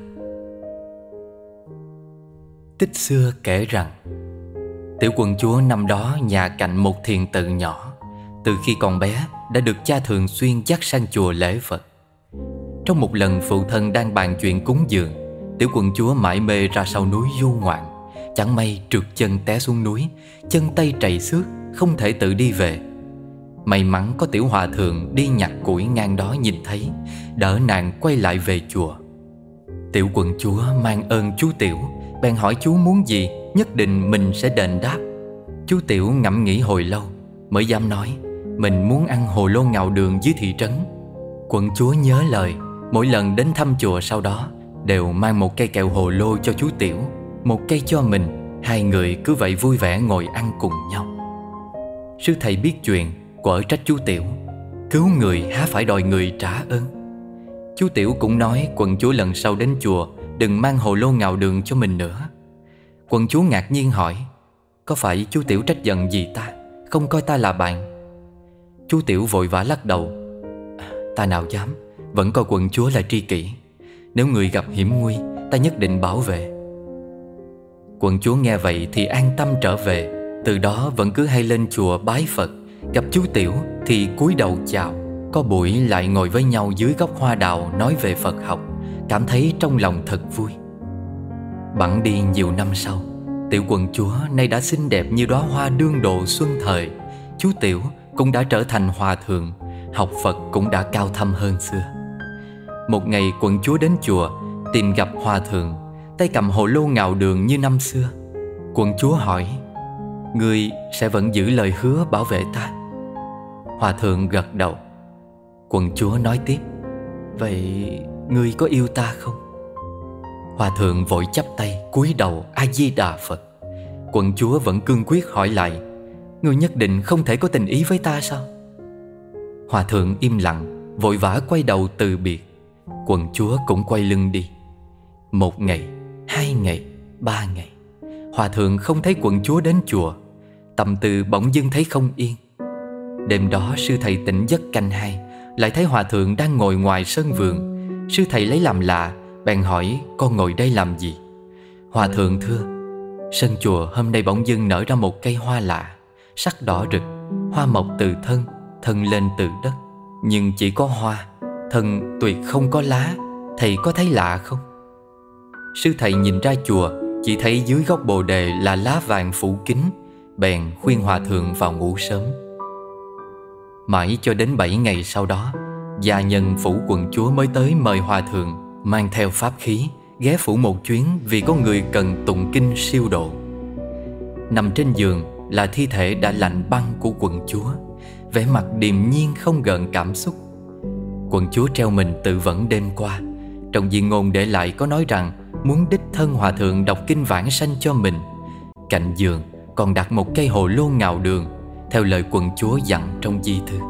[SPEAKER 3] Tích xưa kể rằng, tiểu quận chúa năm đó nhà cạnh một thiền tự nhỏ, từ khi còn bé đã được cha thường xuyên dắt sang chùa lễ Phật. Trong một lần phụ thân đang bàn chuyện cúng dường, tiểu quận chúa mải mê ra sau núi du ngoạn. Chẳng may trượt chân té xuống núi, chân tay trầy xước, không thể tự đi về. May mắn có tiểu hòa thượng đi nhặt củi ngang đó nhìn thấy, đỡ nàng quay lại về chùa. Tiểu quận chúa mang ơn chú Tiểu, bèn hỏi chú muốn gì, nhất định mình sẽ đền đáp. Chú Tiểu ngẫm nghĩ hồi lâu mới dám nói, mình muốn ăn hồ lô ngạo đường dưới thị trấn. Quận chúa nhớ lời, mỗi lần đến thăm chùa sau đó đều mang một cây kẹo hồ lô cho chú Tiểu, một cây cho mình. Hai người cứ vậy vui vẻ ngồi ăn cùng nhau. Sư thầy biết chuyện, quở trách chú Tiểu, cứu người há phải đòi người trả ơn. Chú Tiểu cũng nói quận chúa lần sau đến chùa đừng mang hồ lô ngạo đường cho mình nữa. Quận chúa ngạc nhiên hỏi, có phải chú Tiểu trách giận gì ta, không coi ta là bạn? Chú Tiểu vội vã lắc đầu, ta nào dám, vẫn coi quận chúa là tri kỷ. Nếu người gặp hiểm nguy, ta nhất định bảo vệ. Quận chúa nghe vậy thì an tâm trở về. Từ đó vẫn cứ hay lên chùa bái Phật. Gặp chú Tiểu thì cúi đầu chào, có buổi lại ngồi với nhau dưới gốc hoa đào nói về Phật học, cảm thấy trong lòng thật vui. Bẵng đi nhiều năm sau, tiểu quận chúa nay đã xinh đẹp như đóa hoa đương độ xuân thời. Chú Tiểu cũng đã trở thành hòa thượng, học Phật cũng đã cao thâm hơn xưa. Một ngày quận chúa đến chùa tìm gặp hòa thượng, tay cầm hồ lô ngạo đường như năm xưa. Quận chúa hỏi, ngươi sẽ vẫn giữ lời hứa bảo vệ ta? Hòa thượng gật đầu. Quận chúa nói tiếp, vậy ngươi có yêu ta không? Hòa thượng vội chắp tay cúi đầu A Di Đà Phật. Quận chúa vẫn cương quyết hỏi lại, ngươi nhất định không thể có tình ý với ta sao? Hòa thượng im lặng, vội vã quay đầu từ biệt. Quận chúa cũng quay lưng đi. Một ngày, hai ngày, ba ngày, hòa thượng không thấy quận chúa đến chùa. Tâm tư bỗng dưng thấy không yên. Đêm đó sư thầy tỉnh giấc canh hai, lại thấy hòa thượng đang ngồi ngoài sân vườn. Sư thầy lấy làm lạ, bèn hỏi, con ngồi đây làm gì? Hòa thượng thưa, sân chùa hôm nay bỗng dưng nở ra một cây hoa lạ, sắc đỏ rực, hoa mọc từ thân, thân lên từ đất. Nhưng chỉ có hoa, thân tuyệt không có lá. Thầy có thấy lạ không? Sư thầy nhìn ra chùa, chỉ thấy dưới gốc bồ đề là lá vàng phủ kín, bèn khuyên hòa thượng vào ngủ sớm. Mãi cho đến bảy ngày sau đó, gia nhân phủ quận chúa mới tới mời hòa thượng mang theo pháp khí ghé phủ một chuyến, vì có người cần tụng kinh siêu độ. Nằm trên giường là thi thể đã lạnh băng của quận chúa, vẻ mặt điềm nhiên không gợn cảm xúc. Quận chúa treo mình tự vẫn đêm qua. Trong di ngôn để lại có nói rằng muốn đích thân hòa thượng đọc kinh vãng sanh cho mình. Cạnh giường còn đặt một cây hồ lô ngạo đường, theo lời quận chúa dặn trong di thư.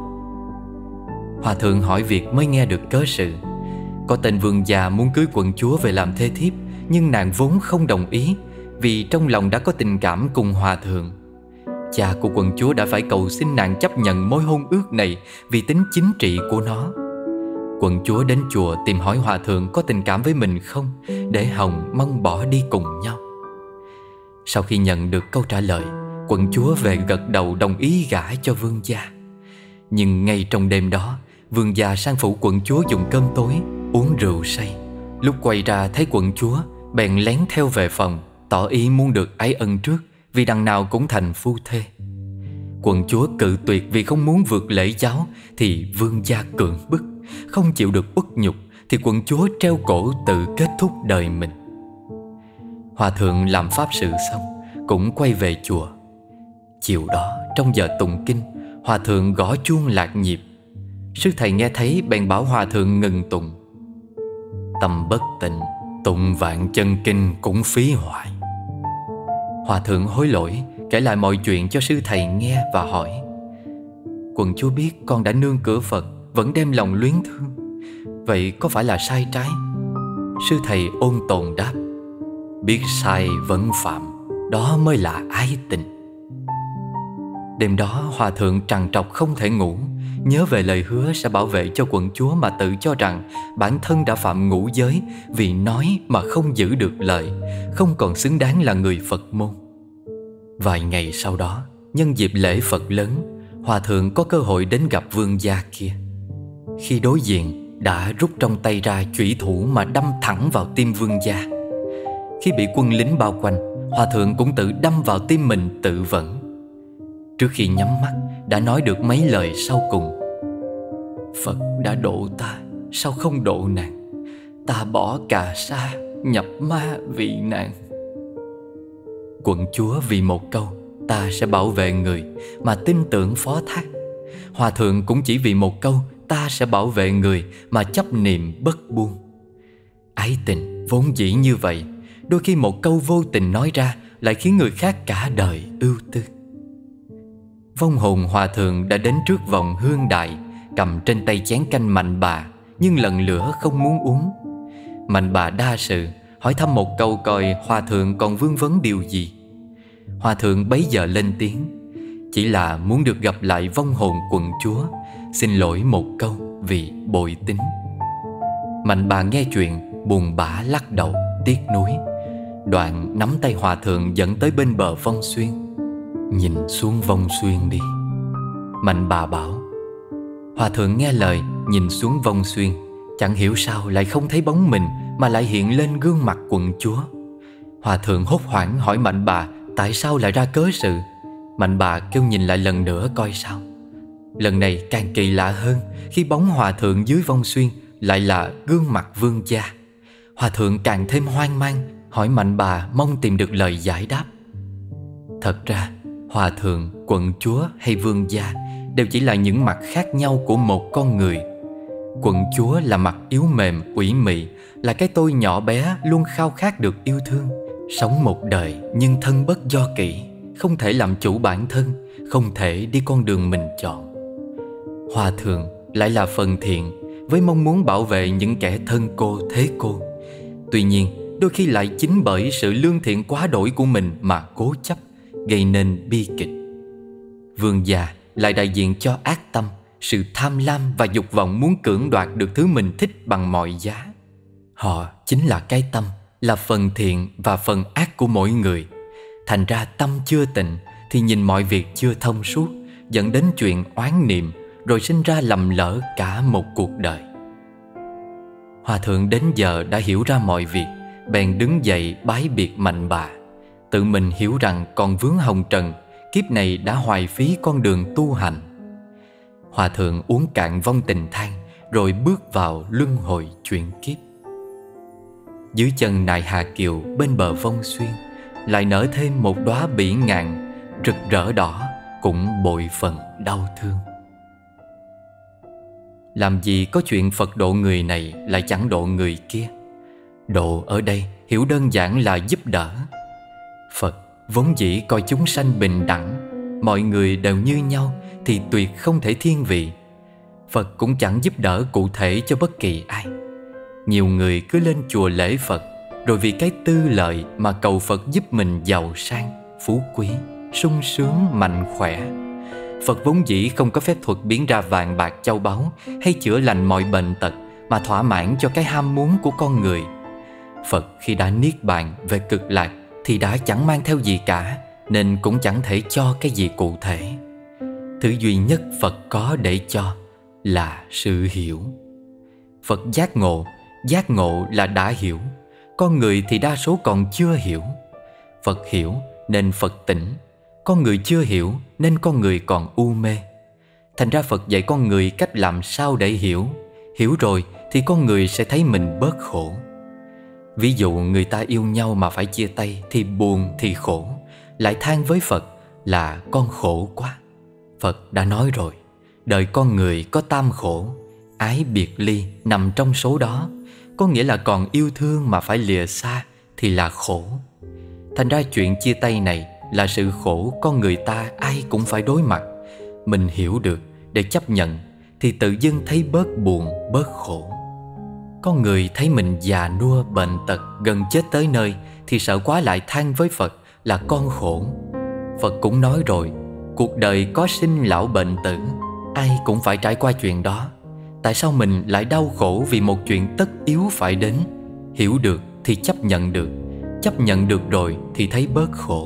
[SPEAKER 3] Hòa thượng hỏi việc mới nghe được cớ sự. Có tên vương già muốn cưới quận chúa về làm thê thiếp, nhưng nàng vốn không đồng ý, vì trong lòng đã có tình cảm cùng hòa thượng. Cha của quận chúa đã phải cầu xin nàng chấp nhận mối hôn ước này vì tính chính trị của nó. Quận chúa đến chùa tìm hỏi hòa thượng có tình cảm với mình không, để hòng mong bỏ đi cùng nhau. Sau khi nhận được câu trả lời, quận chúa về gật đầu đồng ý gả cho vương gia. Nhưng ngay trong đêm đó, vương gia sang phủ quận chúa dùng cơm tối, uống rượu say. Lúc quay ra thấy quận chúa, bèn lén theo về phòng, tỏ ý muốn được ái ân trước, vì đằng nào cũng thành phu thê. Quận chúa cự tuyệt vì không muốn vượt lễ giáo, thì vương gia cưỡng bức. Không chịu được uất nhục thì quận chúa treo cổ tự kết thúc đời mình. Hòa thượng làm pháp sự xong cũng quay về chùa. Chiều đó trong giờ tụng kinh, hòa thượng gõ chuông lạc nhịp. Sư thầy nghe thấy bèn bảo hòa thượng ngừng tụng. Tâm bất tịnh, tụng vạn chân kinh cũng phí hoài. Hòa thượng hối lỗi, kể lại mọi chuyện cho sư thầy nghe và hỏi: quận chúa biết con đã nương cửa Phật, vẫn đem lòng luyến thương, vậy có phải là sai trái? Sư thầy ôn tồn đáp: biết sai vẫn phạm, đó mới là ái tình. Đêm đó hòa thượng trằn trọc không thể ngủ, nhớ về lời hứa sẽ bảo vệ cho quận chúa mà tự cho rằng bản thân đã phạm ngũ giới vì nói mà không giữ được lời, không còn xứng đáng là người Phật môn. Vài ngày sau đó, nhân dịp lễ Phật lớn, hòa thượng có cơ hội đến gặp vương gia kia. Khi đối diện, đã rút trong tay ra chủy thủ mà đâm thẳng vào tim vương gia. Khi bị quân lính bao quanh, hòa thượng cũng tự đâm vào tim mình tự vẫn. Trước khi nhắm mắt, đã nói được mấy lời sau cùng: Phật đã độ ta, sao không độ nàng? Ta bỏ cà sa, nhập ma vị nạn. Quận chúa vì một câu "ta sẽ bảo vệ người" mà tin tưởng phó thác. Hòa thượng cũng chỉ vì một câu "ta sẽ bảo vệ người" mà chấp niệm bất buông. Ái tình vốn dĩ như vậy, đôi khi một câu vô tình nói ra lại khiến người khác cả đời ưu tư. Vong hồn hòa thượng đã đến trước vòng hương đại, cầm trên tay chén canh mạnh bà, nhưng lần lửa không muốn uống. Mạnh bà đa sự, hỏi thăm một câu coi hòa thượng còn vương vấn điều gì. Hòa thượng bấy giờ lên tiếng: chỉ là muốn được gặp lại vong hồn quận chúa, xin lỗi một câu vì bội tính. Mạnh bà nghe chuyện buồn bã lắc đầu tiếc nuối, đoạn nắm tay hòa thượng dẫn tới bên bờ Vong Xuyên. Nhìn xuống Vong Xuyên đi, Mạnh bà bảo. Hòa thượng nghe lời nhìn xuống Vong Xuyên, chẳng hiểu sao lại không thấy bóng mình mà lại hiện lên gương mặt quận chúa. Hòa thượng hốt hoảng hỏi Mạnh bà tại sao lại ra cớ sự. Mạnh bà kêu nhìn lại lần nữa coi sao. Lần này càng kỳ lạ hơn khi bóng hòa thượng dưới Vong Xuyên lại là gương mặt vương gia. Hòa thượng càng thêm hoang mang, hỏi Mạnh bà mong tìm được lời giải đáp. Thật ra hòa thượng, quận chúa hay vương gia đều chỉ là những mặt khác nhau của một con người. Quận chúa là mặt yếu mềm, ủy mị, là cái tôi nhỏ bé luôn khao khát được yêu thương, sống một đời nhưng thân bất do kỷ, không thể làm chủ bản thân, không thể đi con đường mình chọn. Hòa thượng lại là phần thiện, với mong muốn bảo vệ những kẻ thân cô thế cô. Tuy nhiên đôi khi lại chính bởi sự lương thiện quá đổi của mình mà cố chấp, gây nên bi kịch. Vương gia lại đại diện cho ác tâm, sự tham lam và dục vọng muốn cưỡng đoạt được thứ mình thích bằng mọi giá. Họ chính là cái tâm, là phần thiện và phần ác của mỗi người. Thành ra tâm chưa tịnh thì nhìn mọi việc chưa thông suốt, dẫn đến chuyện oán niệm, rồi sinh ra lầm lỡ cả một cuộc đời. Hòa thượng đến giờ đã hiểu ra mọi việc, bèn đứng dậy bái biệt Mạnh bà. Tự mình hiểu rằng còn vướng hồng trần, kiếp này đã hoài phí con đường tu hành. Hòa thượng uống cạn vong tình than, rồi bước vào luân hồi chuyển kiếp. Dưới chân nại Hà Kiều bên bờ Vong Xuyên lại nở thêm một đóa bỉ ngạn, rực rỡ đỏ, cũng bội phần đau thương. Làm gì có chuyện Phật độ người này lại chẳng độ người kia. Độ ở đây hiểu đơn giản là giúp đỡ. Phật vốn dĩ coi chúng sanh bình đẳng, mọi người đều như nhau thì tuyệt không thể thiên vị. Phật cũng chẳng giúp đỡ cụ thể cho bất kỳ ai. Nhiều người cứ lên chùa lễ Phật, rồi vì cái tư lợi mà cầu Phật giúp mình giàu sang, phú quý, sung sướng, mạnh khỏe. Phật vốn dĩ không có phép thuật biến ra vàng bạc châu báu hay chữa lành mọi bệnh tật mà thỏa mãn cho cái ham muốn của con người. Phật khi đã niết bàn về cực lạc thì đã chẳng mang theo gì cả, nên cũng chẳng thể cho cái gì cụ thể. Thứ duy nhất Phật có để cho là sự hiểu. Phật giác ngộ, giác ngộ là đã hiểu. Con người thì đa số còn chưa hiểu. Phật hiểu nên Phật tỉnh. Con người chưa hiểu nên con người còn u mê. Thành ra Phật dạy con người cách làm sao để hiểu. Hiểu rồi thì con người sẽ thấy mình bớt khổ. Ví dụ người ta yêu nhau mà phải chia tay thì buồn thì khổ, lại than với Phật là con khổ quá. Phật đã nói rồi, đời con người có tam khổ, ái biệt ly nằm trong số đó. Có nghĩa là còn yêu thương mà phải lìa xa thì là khổ. Thành ra chuyện chia tay này là sự khổ con người ta ai cũng phải đối mặt. Mình hiểu được để chấp nhận thì tự dưng thấy bớt buồn, bớt khổ. Con người thấy mình già nua, bệnh tật, gần chết tới nơi thì sợ quá lại than với Phật là con khổ. Phật cũng nói rồi, cuộc đời có sinh lão bệnh tử, ai cũng phải trải qua chuyện đó. Tại sao mình lại đau khổ vì một chuyện tất yếu phải đến? Hiểu được thì chấp nhận được, chấp nhận được rồi thì thấy bớt khổ.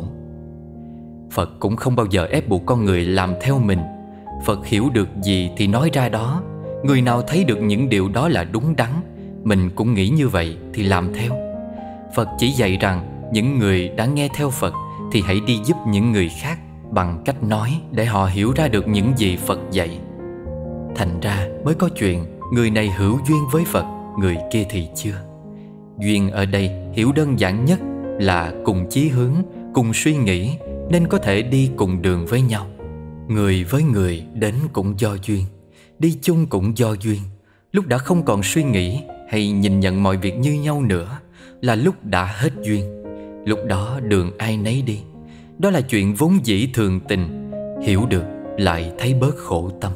[SPEAKER 3] Phật cũng không bao giờ ép buộc con người làm theo mình. Phật hiểu được gì thì nói ra đó. Người nào thấy được những điều đó là đúng đắn, mình cũng nghĩ như vậy thì làm theo. Phật chỉ dạy rằng những người đã nghe theo Phật thì hãy đi giúp những người khác bằng cách nói để họ hiểu ra được những gì Phật dạy. Thành ra mới có chuyện người này hữu duyên với Phật, người kia thì chưa. Duyên ở đây hiểu đơn giản nhất là cùng chí hướng, cùng suy nghĩ nên có thể đi cùng đường với nhau. Người với người đến cũng do duyên, đi chung cũng do duyên. Lúc đã không còn suy nghĩ hay nhìn nhận mọi việc như nhau nữa là lúc đã hết duyên. Lúc đó đường ai nấy đi. Đó là chuyện vốn dĩ thường tình. Hiểu được lại thấy bớt khổ tâm.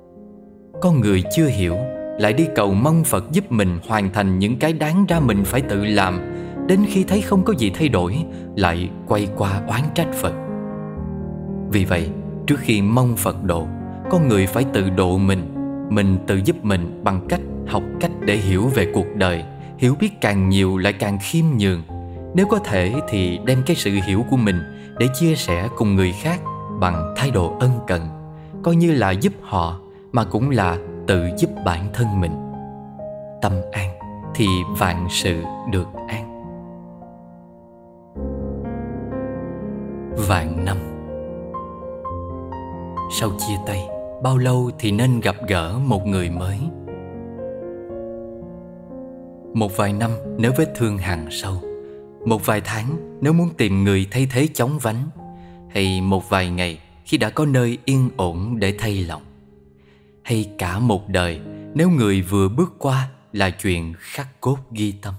[SPEAKER 3] Con người chưa hiểu lại đi cầu mong Phật giúp mình hoàn thành những cái đáng ra mình phải tự làm. Đến khi thấy không có gì thay đổi lại quay qua oán trách Phật. Vì vậy trước khi mong Phật độ, con người phải tự độ mình. Mình tự giúp mình bằng cách học cách để hiểu về cuộc đời. Hiểu biết càng nhiều lại càng khiêm nhường. Nếu có thể thì đem cái sự hiểu của mình để chia sẻ cùng người khác bằng thái độ ân cần, coi như là giúp họ mà cũng là tự giúp bản thân mình. Tâm an thì vạn sự được an. Vạn năm. Sau chia tay, bao lâu thì nên gặp gỡ một người mới? Một vài năm nếu vết thương hằn sâu, một vài tháng nếu muốn tìm người thay thế chóng vánh, hay một vài ngày khi đã có nơi yên ổn để thay lòng, hay cả một đời nếu người vừa bước qua là chuyện khắc cốt ghi tâm.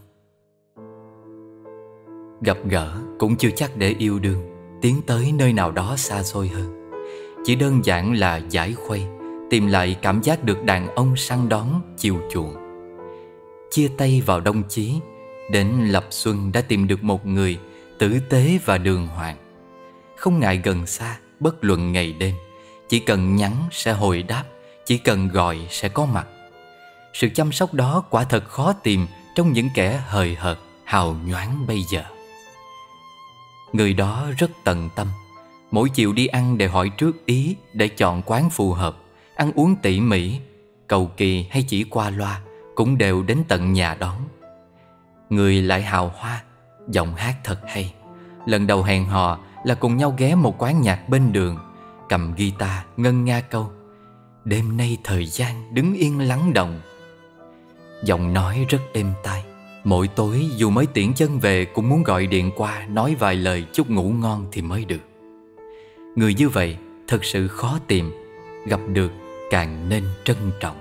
[SPEAKER 3] Gặp gỡ cũng chưa chắc để yêu đương, tiến tới nơi nào đó xa xôi hơn. Chỉ đơn giản là giải khuây, tìm lại cảm giác được đàn ông săn đón, chiều chuộng. Chia tay vào đông chí, đến lập xuân đã tìm được một người tử tế và đường hoàng. Không ngại gần xa, bất luận ngày đêm. Chỉ cần nhắn sẽ hồi đáp, chỉ cần gọi sẽ có mặt. Sự chăm sóc đó quả thật khó tìm trong những kẻ hời hợt, hào nhoáng bây giờ. Người đó rất tận tâm. Mỗi chiều đi ăn đều hỏi trước ý để chọn quán phù hợp, ăn uống tỉ mỉ, cầu kỳ hay chỉ qua loa cũng đều đến tận nhà đón. Người lại hào hoa, giọng hát thật hay. Lần đầu hẹn hò là cùng nhau ghé một quán nhạc bên đường, cầm guitar ngân nga câu đêm nay thời gian đứng yên lắng động. Giọng nói rất êm tai. Mỗi tối dù mới tiễn chân về cũng muốn gọi điện qua nói vài lời chúc ngủ ngon thì mới được. Người như vậy thật sự khó tìm, gặp được càng nên trân trọng.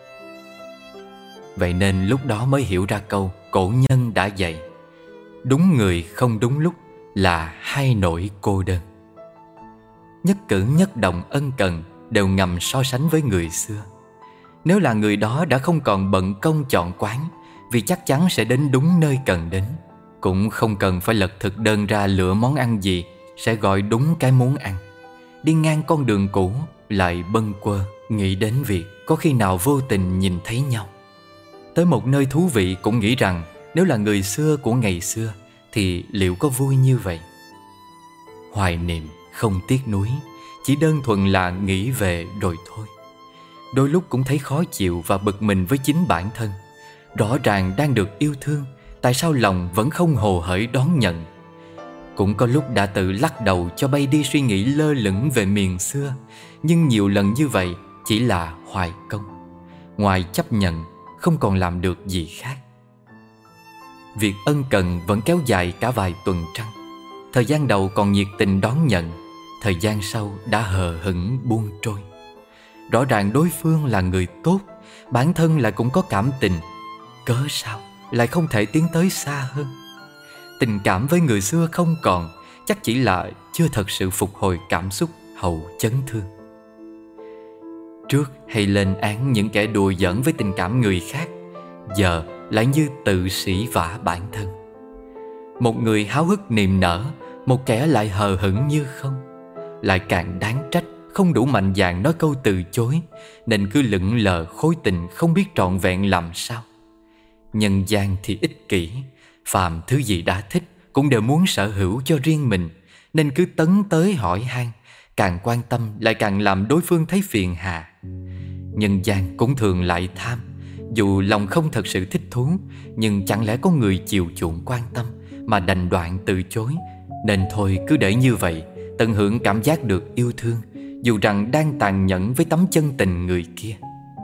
[SPEAKER 3] Vậy nên lúc đó mới hiểu ra câu cổ nhân đã dạy: đúng người không đúng lúc là hai nỗi cô đơn. Nhất cử nhất động ân cần đều ngầm so sánh với người xưa. Nếu là người đó đã không còn bận công chọn quán, vì chắc chắn sẽ đến đúng nơi cần đến. Cũng không cần phải lật thực đơn ra lựa món ăn gì, sẽ gọi đúng cái muốn ăn. Đi ngang con đường cũ lại bâng quơ, nghĩ đến việc có khi nào vô tình nhìn thấy nhau. Tới một nơi thú vị cũng nghĩ rằng nếu là người xưa của ngày xưa thì liệu có vui như vậy? Hoài niệm không tiếc nuối, chỉ đơn thuần là nghĩ về rồi thôi. Đôi lúc cũng thấy khó chịu và bực mình với chính bản thân. Rõ ràng đang được yêu thương, tại sao lòng vẫn không hồ hởi đón nhận? Cũng có lúc đã tự lắc đầu cho bay đi suy nghĩ lơ lửng về miền xưa, nhưng nhiều lần như vậy chỉ là hoài công. Ngoài chấp nhận, không còn làm được gì khác. Việc ân cần vẫn kéo dài cả vài tuần trăng. Thời gian đầu còn nhiệt tình đón nhận, thời gian sau đã hờ hững buông trôi. Rõ ràng đối phương là người tốt, bản thân lại cũng có cảm tình, cớ sao lại không thể tiến tới xa hơn? Tình cảm với người xưa không còn, chắc chỉ là chưa thật sự phục hồi cảm xúc hậu chấn thương. Trước hay lên án những kẻ đùa giỡn với tình cảm người khác, giờ lại như tự sỉ vả bản thân. Một người háo hức niềm nở, một kẻ lại hờ hững như không. Lại càng đáng trách không đủ mạnh dạn nói câu từ chối, nên cứ lững lờ khối tình không biết trọn vẹn làm sao. Nhân gian thì ích kỷ, phàm thứ gì đã thích cũng đều muốn sở hữu cho riêng mình, nên cứ tấn tới hỏi han, càng quan tâm lại càng làm đối phương thấy phiền hà. Nhân gian cũng thường lại tham, dù lòng không thật sự thích thú, nhưng chẳng lẽ có người chiều chuộng quan tâm mà đành đoạn từ chối. Nên thôi cứ để như vậy, tận hưởng cảm giác được yêu thương, dù rằng đang tàn nhẫn với tấm chân tình người kia.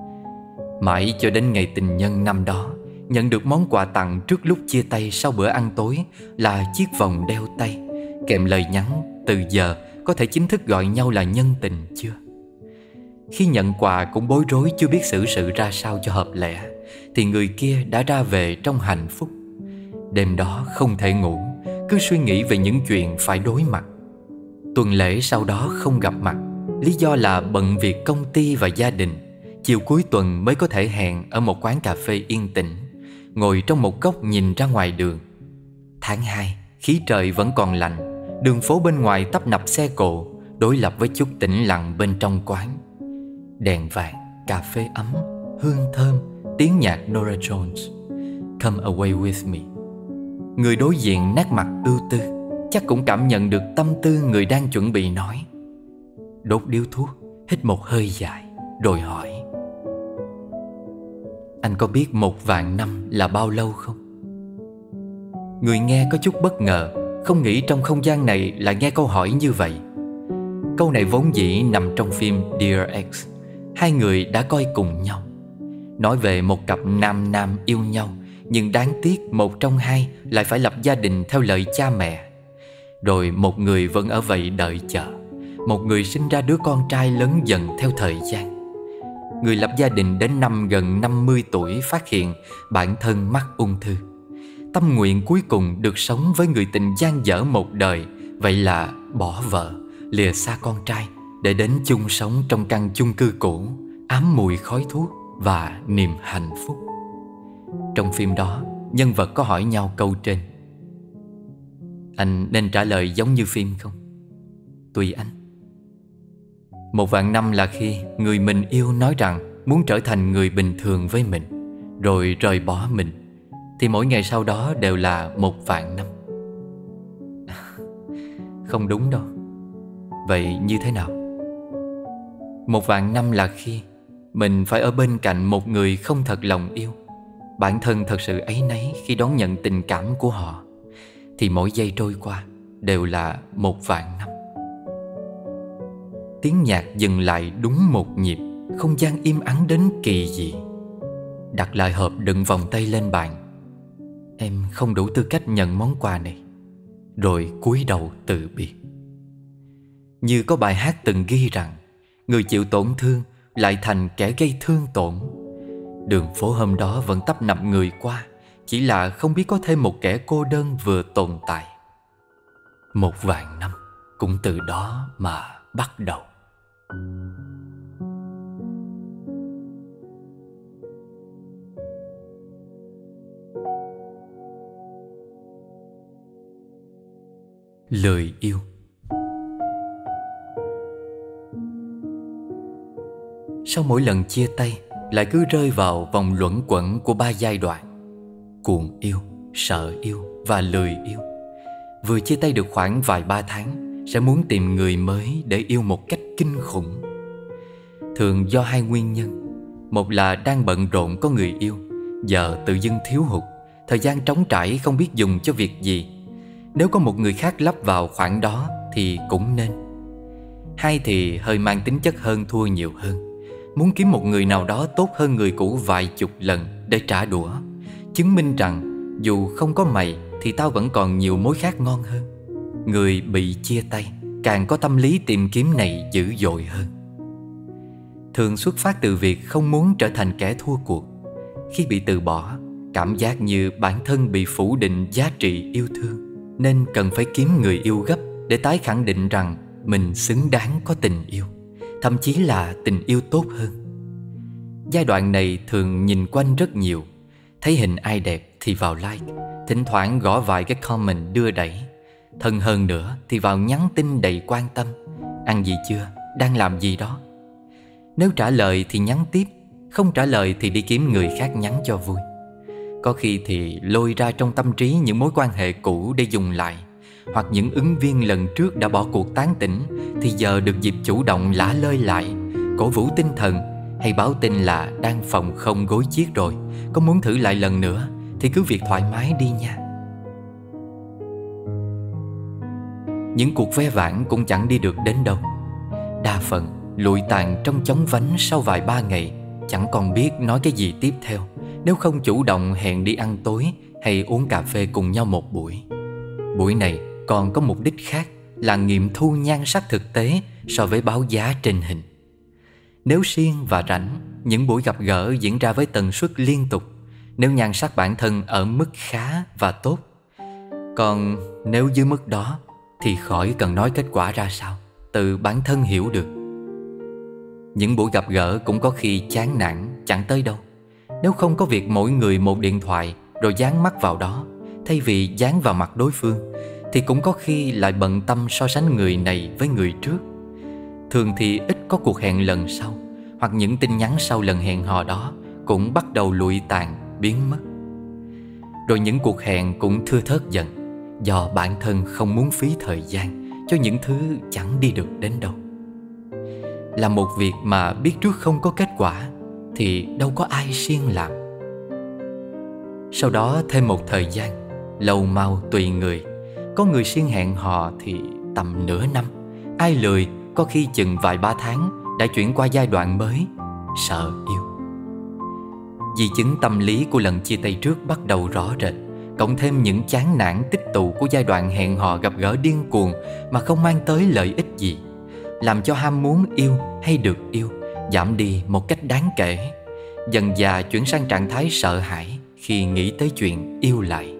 [SPEAKER 3] Mãi cho đến ngày tình nhân năm đó, nhận được món quà tặng trước lúc chia tay sau bữa ăn tối là chiếc vòng đeo tay, kèm lời nhắn từ giờ có thể chính thức gọi nhau là nhân tình chưa. Khi nhận quà cũng bối rối chưa biết xử sự ra sao cho hợp lẽ, thì người kia đã ra về trong hạnh phúc. Đêm đó không thể ngủ, cứ suy nghĩ về những chuyện phải đối mặt. Tuần lễ sau đó không gặp mặt, lý do là bận việc công ty và gia đình. Chiều cuối tuần mới có thể hẹn ở một quán cà phê yên tĩnh, ngồi trong một góc nhìn ra ngoài đường. Tháng hai, khí trời vẫn còn lạnh, đường phố bên ngoài tấp nập xe cộ, đối lập với chút tĩnh lặng bên trong quán. Đèn vàng, cà phê ấm, hương thơm, tiếng nhạc Norah Jones, Come Away With Me. Người đối diện nét mặt ưu tư, chắc cũng cảm nhận được tâm tư người đang chuẩn bị nói. Đốt điếu thuốc, hít một hơi dài, rồi hỏi: anh có biết một vạn năm là bao lâu không? Người nghe có chút bất ngờ, không nghĩ trong không gian này lại nghe câu hỏi như vậy. Câu này vốn dĩ nằm trong phim Dear Ex, hai người đã coi cùng nhau. Nói về một cặp nam nam yêu nhau, nhưng đáng tiếc một trong hai lại phải lập gia đình theo lời cha mẹ. Rồi một người vẫn ở vậy đợi chờ, một người sinh ra đứa con trai lớn dần theo thời gian. Người lập gia đình đến năm gần năm mươi tuổi phát hiện bản thân mắc ung thư. Tâm nguyện cuối cùng được sống với người tình dang dở một đời, vậy là bỏ vợ, lìa xa con trai để đến chung sống trong căn chung cư cũ, ám mùi khói thuốc và niềm hạnh phúc. Trong phim đó, nhân vật có hỏi nhau câu trên: anh nên trả lời giống như phim không? Tùy anh. Một vạn năm là khi người mình yêu nói rằng muốn trở thành người bình thường với mình, rồi rời bỏ mình, thì mỗi ngày sau đó đều là một vạn năm. Không đúng đâu. Vậy như thế nào? Một vạn năm là khi mình phải ở bên cạnh một người không thật lòng yêu, bản thân thật sự áy náy khi đón nhận tình cảm của họ, thì mỗi giây trôi qua đều là một vạn năm. Tiếng nhạc dừng lại đúng một nhịp, không gian im ắng đến kỳ dị. Đặt lại hộp đựng vòng tay lên bàn. Em không đủ tư cách nhận món quà này. Rồi cúi đầu từ biệt. Như có bài hát từng ghi rằng, người chịu tổn thương lại thành kẻ gây thương tổn. Đường phố hôm đó vẫn tấp nập người qua, chỉ là không biết có thêm một kẻ cô đơn vừa tồn tại. Một vạn năm cũng từ đó mà bắt đầu. Lời yêu. Sau mỗi lần chia tay, lại cứ rơi vào vòng luẩn quẩn của ba giai đoạn: cuồng yêu, sợ yêu và lười yêu. vừa chia tay được khoảng vài ba tháng sẽ muốn tìm người mới để yêu một cách kinh khủng. Thường do hai nguyên nhân. Một là đang bận rộn có người yêu, giờ tự dưng thiếu hụt, thời gian trống trải không biết dùng cho việc gì. Nếu có một người khác lấp vào khoảng đó thì cũng nên. Hai thì hơi mang tính chất hơn thua nhiều hơn, muốn kiếm một người nào đó tốt hơn người cũ vài chục lần để trả đũa, chứng minh rằng dù không có mày thì tao vẫn còn nhiều mối khác ngon hơn. Người bị chia tay càng có tâm lý tìm kiếm này dữ dội hơn. Thường xuất phát từ việc không muốn trở thành kẻ thua cuộc. Khi bị từ bỏ, cảm giác như bản thân bị phủ định giá trị yêu thương, nên cần phải kiếm người yêu gấp để tái khẳng định rằng mình xứng đáng có tình yêu, thậm chí là tình yêu tốt hơn. Giai đoạn này thường nhìn quanh rất nhiều, thấy hình ai đẹp thì vào like, thỉnh thoảng gõ vài cái comment đưa đẩy. Thân hơn nữa thì vào nhắn tin đầy quan tâm: ăn gì chưa, đang làm gì đó. Nếu trả lời thì nhắn tiếp, không trả lời thì đi kiếm người khác nhắn cho vui. Có khi thì lôi ra trong tâm trí những mối quan hệ cũ để dùng lại, hoặc những ứng viên lần trước đã bỏ cuộc tán tỉnh thì giờ được dịp chủ động lả lơi lại, cổ vũ tinh thần, hay báo tin là đang phòng không gối chiếc rồi, có muốn thử lại lần nữa thì cứ việc thoải mái đi nha. Những cuộc ve vãn cũng chẳng đi được đến đâu. Đa phần lụi tàn trong chóng vánh sau vài ba ngày, chẳng còn biết nói cái gì tiếp theo, nếu không chủ động hẹn đi ăn tối hay uống cà phê cùng nhau một buổi. Buổi này còn có mục đích khác là nghiệm thu nhan sắc thực tế so với báo giá trên hình. Nếu siêng và rảnh, những buổi gặp gỡ diễn ra với tần suất liên tục, nếu nhan sắc bản thân ở mức khá và tốt. Còn nếu dưới mức đó thì khỏi cần nói kết quả ra sao, tự bản thân hiểu được. Những buổi gặp gỡ cũng có khi chán nản chẳng tới đâu. Nếu không có việc mỗi người một điện thoại rồi dán mắt vào đó, thay vì dán vào mặt đối phương, thì cũng có khi lại bận tâm so sánh người này với người trước. Thường thì ít có cuộc hẹn lần sau, hoặc những tin nhắn sau lần hẹn hò đó cũng bắt đầu lụi tàn, biến mất. Rồi những cuộc hẹn cũng thưa thớt dần, do bản thân không muốn phí thời gian cho những thứ chẳng đi được đến đâu. Là một việc mà biết trước không có kết quả thì đâu có ai siêng làm. Sau đó thêm một thời gian, lâu mau tùy người. Có người siêng hẹn hò thì tầm nửa năm, ai lười có khi chừng vài ba tháng đã chuyển qua giai đoạn mới, sợ yêu. Di chứng tâm lý của lần chia tay trước bắt đầu rõ rệt, cộng thêm những chán nản tích tụ của giai đoạn hẹn hò gặp gỡ điên cuồng mà không mang tới lợi ích gì, làm cho ham muốn yêu hay được yêu giảm đi một cách đáng kể, dần dà chuyển sang trạng thái sợ hãi khi nghĩ tới chuyện yêu lại.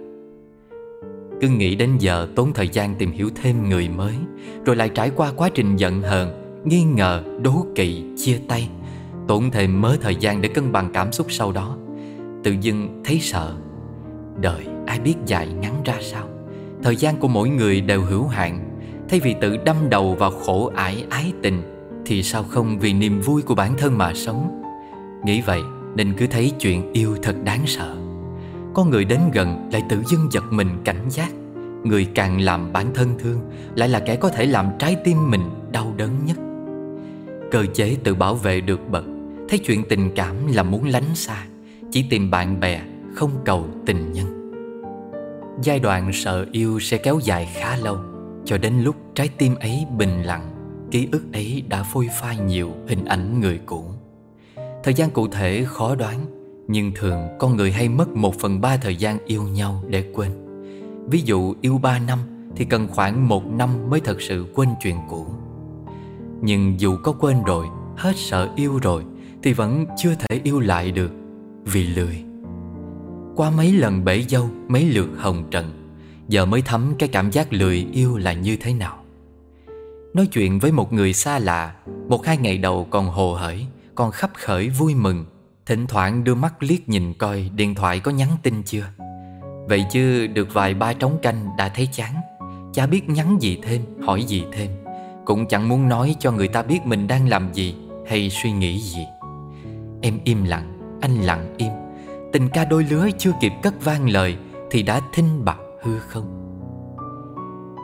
[SPEAKER 3] Cứ nghĩ đến giờ tốn thời gian tìm hiểu thêm người mới, rồi lại trải qua quá trình giận hờn, nghi ngờ, đố kỵ, chia tay, tốn thêm mớ thời gian để cân bằng cảm xúc sau đó. Tự dưng thấy sợ. Đời ai biết dài ngắn ra sao, thời gian của mỗi người đều hữu hạn. Thay vì tự đâm đầu vào khổ ải ái tình, thì sao không vì niềm vui của bản thân mà sống. Nghĩ vậy nên cứ thấy chuyện yêu thật đáng sợ. Có người đến gần lại tự dưng giật mình cảnh giác. Người càng làm bản thân thương lại là kẻ có thể làm trái tim mình đau đớn nhất. Cơ chế tự bảo vệ được bật, thấy chuyện tình cảm là muốn lánh xa, chỉ tìm bạn bè, không cầu tình nhân. Giai đoạn sợ yêu sẽ kéo dài khá lâu, cho đến lúc trái tim ấy bình lặng, ký ức ấy đã phôi phai nhiều hình ảnh người cũ. Thời gian cụ thể khó đoán, nhưng thường con người hay mất một phần ba thời gian yêu nhau để quên. Ví dụ yêu ba năm thì cần khoảng một năm mới thật sự quên chuyện cũ. Nhưng dù có quên rồi, hết sợ yêu rồi, thì vẫn chưa thể yêu lại được, vì lười. Qua mấy lần bể dâu, mấy lượt hồng trần, giờ mới thấm cái cảm giác lười yêu là như thế nào. Nói chuyện với một người xa lạ, một hai ngày đầu còn hồ hởi, còn khắp khởi vui mừng, thỉnh thoảng đưa mắt liếc nhìn coi điện thoại có nhắn tin chưa. Vậy chứ được vài ba trống canh đã thấy chán, chả biết nhắn gì thêm, hỏi gì thêm, cũng chẳng muốn nói cho người ta biết mình đang làm gì hay suy nghĩ gì. Em im lặng, anh lặng im, tình ca đôi lứa chưa kịp cất vang lời thì đã thinh bặt hư không.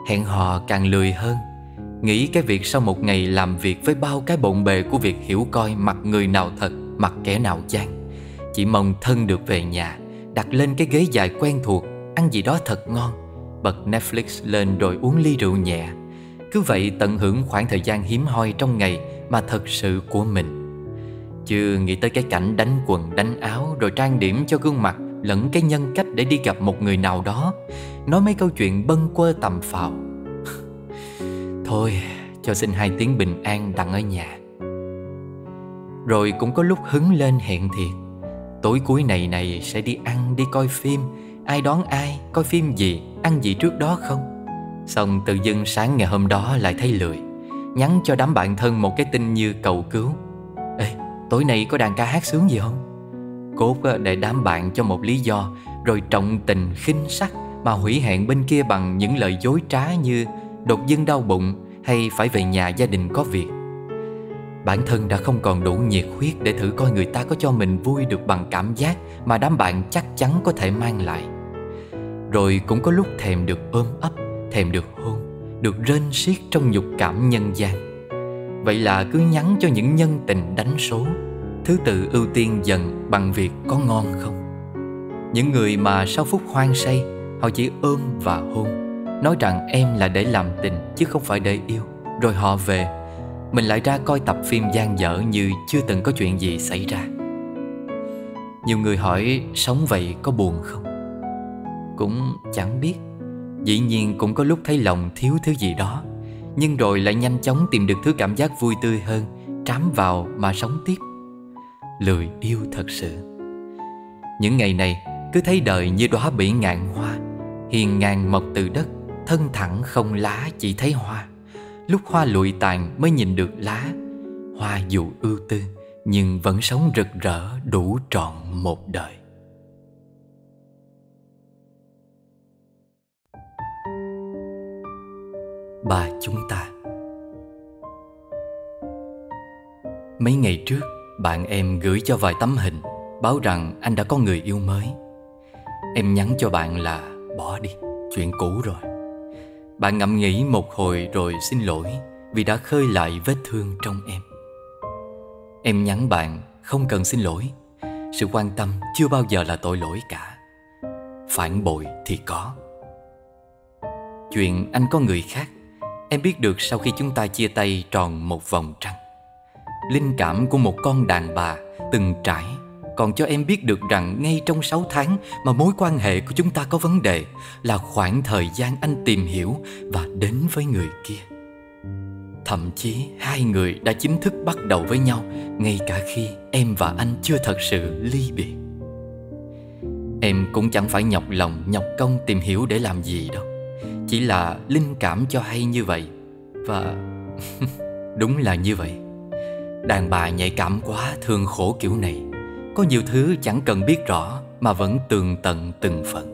[SPEAKER 3] Hẹn hò càng lười hơn. Nghĩ cái việc sau một ngày làm việc với bao cái bộn bề của việc hiểu coi mặt người nào thật, mặt kẻ nào gian, chỉ mong thân được về nhà, đặt lên cái ghế dài quen thuộc, ăn gì đó thật ngon, bật Netflix lên rồi uống ly rượu nhẹ. Cứ vậy tận hưởng khoảng thời gian hiếm hoi trong ngày mà thật sự của mình. Chưa nghĩ tới cái cảnh đánh quần đánh áo rồi trang điểm cho gương mặt lẫn cái nhân cách để đi gặp một người nào đó, nói mấy câu chuyện bâng quơ tầm phào. Thôi, cho xin hai tiếng bình an đặng ở nhà. Rồi cũng có lúc hứng lên hẹn thiệt. Tối cuối này này sẽ đi ăn, đi coi phim. Ai đón ai, coi phim gì, ăn gì trước đó không? Xong tự dưng sáng ngày hôm đó lại thấy lười, nhắn cho đám bạn thân một cái tin như cầu cứu. Ê, tối nay có đàn ca hát sướng gì không? Cốt để đám bạn cho một lý do, rồi trọng tình khinh sắc mà hủy hẹn bên kia bằng những lời dối trá như đột dưng đau bụng hay phải về nhà gia đình có việc. Bản thân đã không còn đủ nhiệt huyết để thử coi người ta có cho mình vui được bằng cảm giác mà đám bạn chắc chắn có thể mang lại. Rồi cũng có lúc thèm được ôm ấp, thèm được hôn, được rên xiết trong nhục cảm nhân gian. Vậy là cứ nhắn cho những nhân tình đánh số, thứ tự ưu tiên dần bằng việc có ngon không. Những người mà sau phút hoang say, họ chỉ ôm và hôn, nói rằng em là để làm tình chứ không phải để yêu. Rồi họ về, mình lại ra coi tập phim dang dở như chưa từng có chuyện gì xảy ra. Nhiều người hỏi sống vậy có buồn không? Cũng chẳng biết. Dĩ nhiên cũng có lúc thấy lòng thiếu thứ gì đó, nhưng rồi lại nhanh chóng tìm được thứ cảm giác vui tươi hơn, trám vào mà sống tiếp. Lười yêu thật sự. Những ngày này cứ thấy đời như đóa bỉ ngạn hoa, hiền ngang mọc từ đất, thân thẳng không lá chỉ thấy hoa. Lúc hoa lụi tàn mới nhìn được lá. Hoa dù ưu tư nhưng vẫn sống rực rỡ đủ trọn một đời. Ba chúng ta. Mấy ngày trước, bạn em gửi cho vài tấm hình, báo rằng anh đã có người yêu mới. Em nhắn cho bạn là bỏ đi, chuyện cũ rồi. Bạn ngẫm nghĩ một hồi rồi xin lỗi vì đã khơi lại vết thương trong em. Em nhắn bạn không cần xin lỗi. Sự quan tâm chưa bao giờ là tội lỗi cả. Phản bội thì có. Chuyện anh có người khác, em biết được sau khi chúng ta chia tay tròn một vòng trăng. Linh cảm của một con đàn bà từng trải còn cho em biết được rằng ngay trong sáu tháng mà mối quan hệ của chúng ta có vấn đề là khoảng thời gian anh tìm hiểu và đến với người kia. Thậm chí hai người đã chính thức bắt đầu với nhau ngay cả khi em và anh chưa thật sự ly biệt. Em cũng chẳng phải nhọc lòng nhọc công tìm hiểu để làm gì đâu. Chỉ là linh cảm cho hay như vậy. Và đúng là như vậy. Đàn bà nhạy cảm quá, thương khổ kiểu này. Có nhiều thứ chẳng cần biết rõ mà vẫn tường tận từng phần.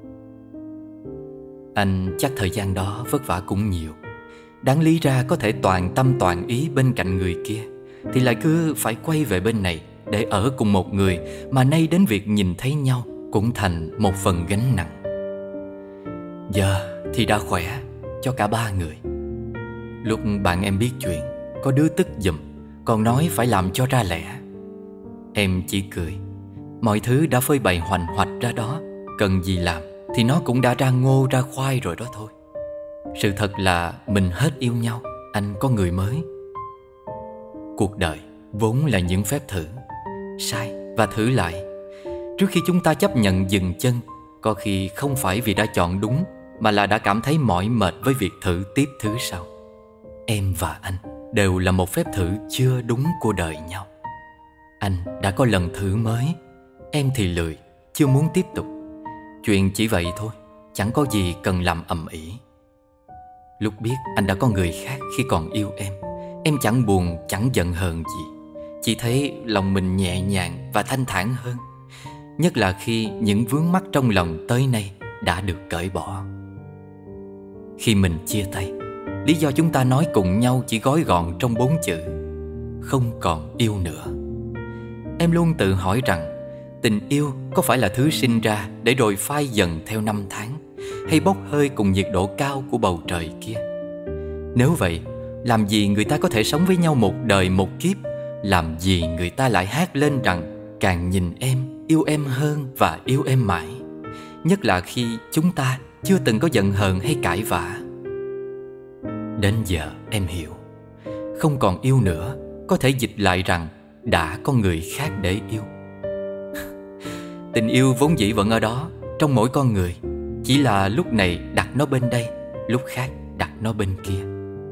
[SPEAKER 3] Anh chắc thời gian đó vất vả cũng nhiều. Đáng lý ra có thể toàn tâm toàn ý bên cạnh người kia, thì lại cứ phải quay về bên này để ở cùng một người mà nay đến việc nhìn thấy nhau cũng thành một phần gánh nặng. Giờ thì đã khỏe cho cả ba người. Lúc bạn em biết chuyện, có đứa tức giùm, còn nói phải làm cho ra lẽ. Em chỉ cười. Mọi thứ đã phơi bày hoành hoạch ra đó, cần gì làm thì nó cũng đã ra ngô ra khoai rồi đó thôi. Sự thật là mình hết yêu nhau, anh có người mới. Cuộc đời vốn là những phép thử, sai và thử lại. Trước khi chúng ta chấp nhận dừng chân, có khi không phải vì đã chọn đúng, mà là đã cảm thấy mỏi mệt với việc thử tiếp thứ sau. Em và anh đều là một phép thử chưa đúng của đời nhau. Anh đã có lần thử mới, em thì lười, chưa muốn tiếp tục. Chuyện chỉ vậy thôi, chẳng có gì cần làm ầm ĩ. Lúc biết anh đã có người khác khi còn yêu em, em chẳng buồn, chẳng giận hờn gì. Chỉ thấy lòng mình nhẹ nhàng và thanh thản hơn. Nhất là khi những vướng mắc trong lòng tới nay đã được cởi bỏ. Khi mình chia tay, lý do chúng ta nói cùng nhau chỉ gói gọn trong bốn chữ: không còn yêu nữa. Em luôn tự hỏi rằng tình yêu có phải là thứ sinh ra để rồi phai dần theo năm tháng, hay bốc hơi cùng nhiệt độ cao của bầu trời kia. Nếu vậy, làm gì người ta có thể sống với nhau một đời một kiếp? Làm gì người ta lại hát lên rằng càng nhìn em, yêu em hơn và yêu em mãi? Nhất là khi chúng ta chưa từng có giận hờn hay cãi vã. Đến giờ em hiểu, không còn yêu nữa có thể dịch lại rằng đã có người khác để yêu. Tình yêu vốn dĩ vẫn ở đó, trong mỗi con người, chỉ là lúc này đặt nó bên đây, lúc khác đặt nó bên kia.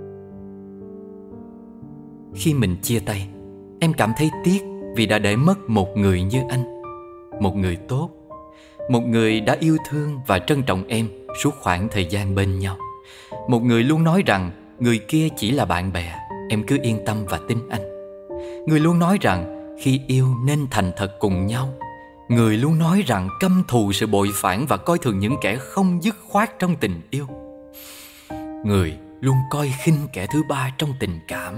[SPEAKER 3] Khi mình chia tay, em cảm thấy tiếc vì đã để mất một người như anh. Một người tốt, một người đã yêu thương và trân trọng em suốt khoảng thời gian bên nhau. Một người luôn nói rằng người kia chỉ là bạn bè, em cứ yên tâm và tin anh. Người luôn nói rằng khi yêu nên thành thật cùng nhau. Người luôn nói rằng căm thù sự bội phản và coi thường những kẻ không dứt khoát trong tình yêu. Người luôn coi khinh kẻ thứ ba trong tình cảm.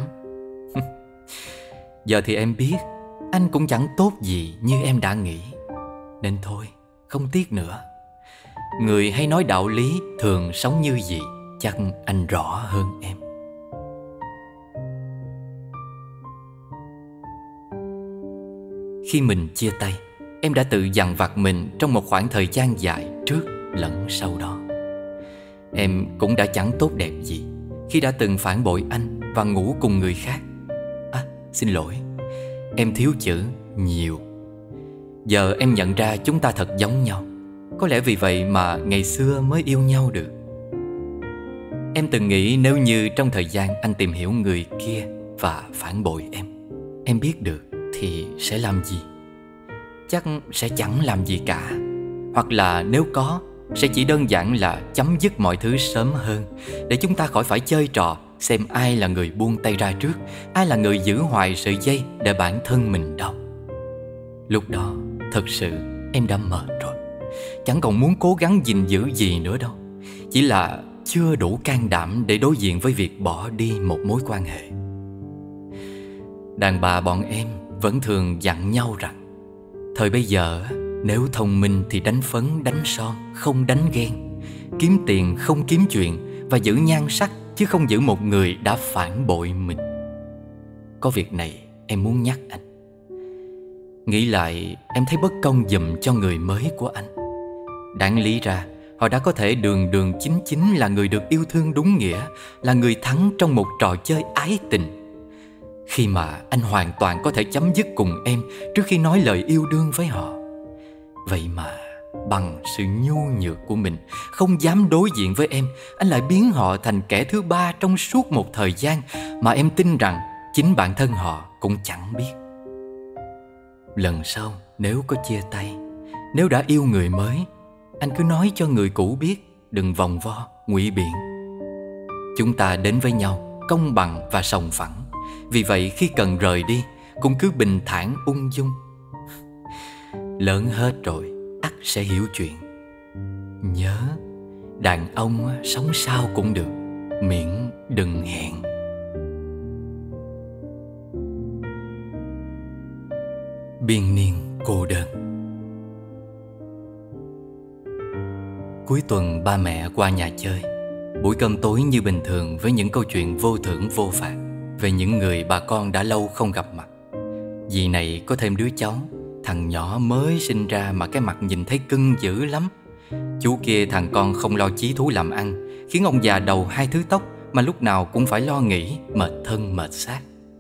[SPEAKER 3] Giờ thì em biết anh cũng chẳng tốt gì như em đã nghĩ. Nên thôi, không tiếc nữa. Người hay nói đạo lý thường sống như gì, chắc anh rõ hơn em. Khi mình chia tay, em đã tự dằn vặt mình trong một khoảng thời gian dài trước lẫn sau đó. Em cũng đã chẳng tốt đẹp gì khi đã từng phản bội anh và ngủ cùng người khác. À, xin lỗi, em thiếu chữ nhiều. Giờ em nhận ra chúng ta thật giống nhau. Có lẽ vì vậy mà ngày xưa mới yêu nhau được. Em từng nghĩ nếu như trong thời gian anh tìm hiểu người kia và phản bội em, em biết được thì sẽ làm gì? Chắc sẽ chẳng làm gì cả. Hoặc là nếu có, sẽ chỉ đơn giản là chấm dứt mọi thứ sớm hơn, để chúng ta khỏi phải chơi trò xem ai là người buông tay ra trước, ai là người giữ hoài sợi dây để bản thân mình đau. Lúc đó thật sự em đã mệt rồi, chẳng còn muốn cố gắng gìn giữ gì nữa đâu. Chỉ là chưa đủ can đảm để đối diện với việc bỏ đi một mối quan hệ. Đàn bà bọn em vẫn thường dặn nhau rằng thời bây giờ nếu thông minh thì đánh phấn đánh son, không đánh ghen. Kiếm tiền không kiếm chuyện, và giữ nhan sắc chứ không giữ một người đã phản bội mình. Có việc này em muốn nhắc anh. Nghĩ lại em thấy bất công giùm cho người mới của anh. Đáng lý ra họ đã có thể đường đường chính chính là người được yêu thương đúng nghĩa, là người thắng trong một trò chơi ái tình. Khi mà anh hoàn toàn có thể chấm dứt cùng em trước khi nói lời yêu đương với họ. Vậy mà bằng sự nhu nhược của mình, không dám đối diện với em, anh lại biến họ thành kẻ thứ ba trong suốt một thời gian mà em tin rằng chính bản thân họ cũng chẳng biết. Lần sau nếu có chia tay, nếu đã yêu người mới, anh cứ nói cho người cũ biết, đừng vòng vo, ngụy biện. Chúng ta đến với nhau công bằng và sòng phẳng. Vì vậy khi cần rời đi, cũng cứ bình thản ung dung. Lớn hết rồi, ắt sẽ hiểu chuyện. Nhớ, đàn ông sống sao cũng được, miễn đừng hẹn. Biên niên cô đơn. Cuối tuần ba mẹ qua nhà chơi. Buổi cơm tối như bình thường với những câu chuyện vô thưởng vô phạt về những người bà con đã lâu không gặp mặt. Dì này có thêm đứa cháu, thằng nhỏ mới sinh ra mà cái mặt nhìn thấy cưng dữ lắm. Chú kia thằng con không lo chí thú làm ăn, khiến ông già đầu hai thứ tóc mà lúc nào cũng phải lo nghĩ, mệt thân mệt xác.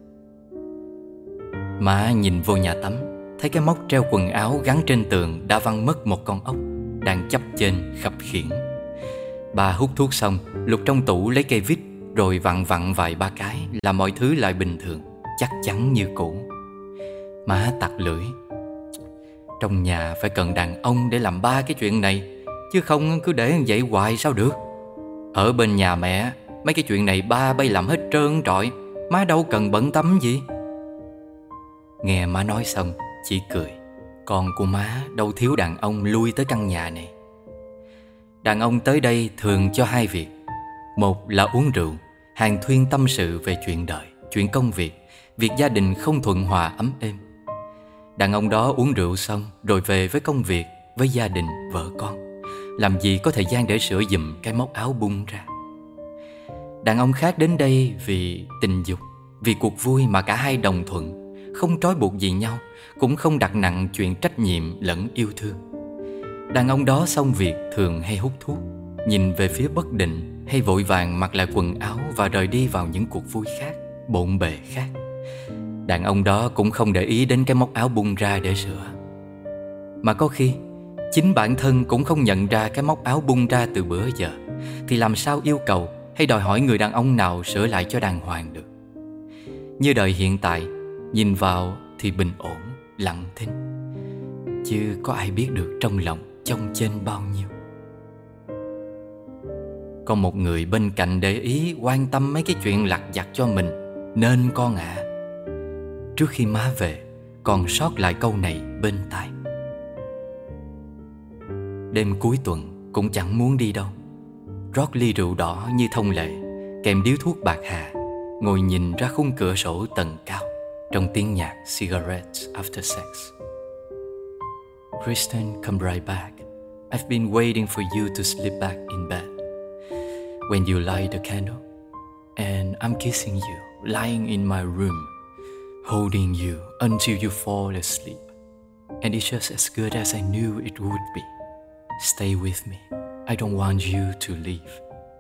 [SPEAKER 3] Má nhìn vô nhà tắm, thấy cái móc treo quần áo gắn trên tường đã văng mất một con ốc đang chấp trên khập khiễng. Bà hút thuốc xong, lục trong tủ lấy cây vít rồi vặn vặn vài ba cái là mọi thứ lại bình thường, chắc chắn như cũ. Má tặc lưỡi. Trong nhà phải cần đàn ông để làm ba cái chuyện này, chứ không cứ để vậy hoài sao được. Ở bên nhà mẹ, mấy cái chuyện này ba bay làm hết trơn trọi, má đâu cần bận tâm gì. Nghe má nói xong, chỉ cười. Con của má đâu thiếu đàn ông lui tới căn nhà này. Đàn ông tới đây thường cho hai việc. Một là uống rượu, hàn thuyên tâm sự về chuyện đời, chuyện công việc, việc gia đình không thuận hòa ấm êm. Đàn ông đó uống rượu xong rồi về với công việc, với gia đình, vợ con. làm gì có thời gian để sửa giùm cái móc áo bung ra. Đàn ông khác đến đây vì tình dục, vì cuộc vui mà cả hai đồng thuận, không trói buộc gì nhau, cũng không đặt nặng chuyện trách nhiệm lẫn yêu thương. Đàn ông đó xong việc thường hay hút thuốc, nhìn về phía bất định, hay vội vàng mặc lại quần áo và rời đi vào những cuộc vui khác, bộn bề khác. Đàn ông đó cũng không để ý đến cái móc áo bung ra để sửa. Mà có khi chính bản thân cũng không nhận ra cái móc áo bung ra từ bữa giờ, thì làm sao yêu cầu hay đòi hỏi người đàn ông nào sửa lại cho đàng hoàng được. Như đời hiện tại, nhìn vào thì bình ổn, lặng thinh, chứ có ai biết được trong lòng chông chênh bao nhiêu. Còn một người bên cạnh để ý, quan tâm mấy cái chuyện lặt vặt cho mình, nên con ạ. À, trước khi má về, còn sót lại câu này bên tai. Đêm cuối tuần cũng chẳng muốn đi đâu, rót ly rượu đỏ như thông lệ, kèm điếu thuốc bạc hà, ngồi nhìn ra khung cửa sổ tầng cao trong tiếng nhạc Cigarettes After Sex. Kristen, come right back. I've been waiting for you to slip back in bed. When you light the candle, and I'm kissing you, lying in my room, holding you until you fall asleep. And it's just as good as I knew it would be. Stay with me. I don't want you to leave.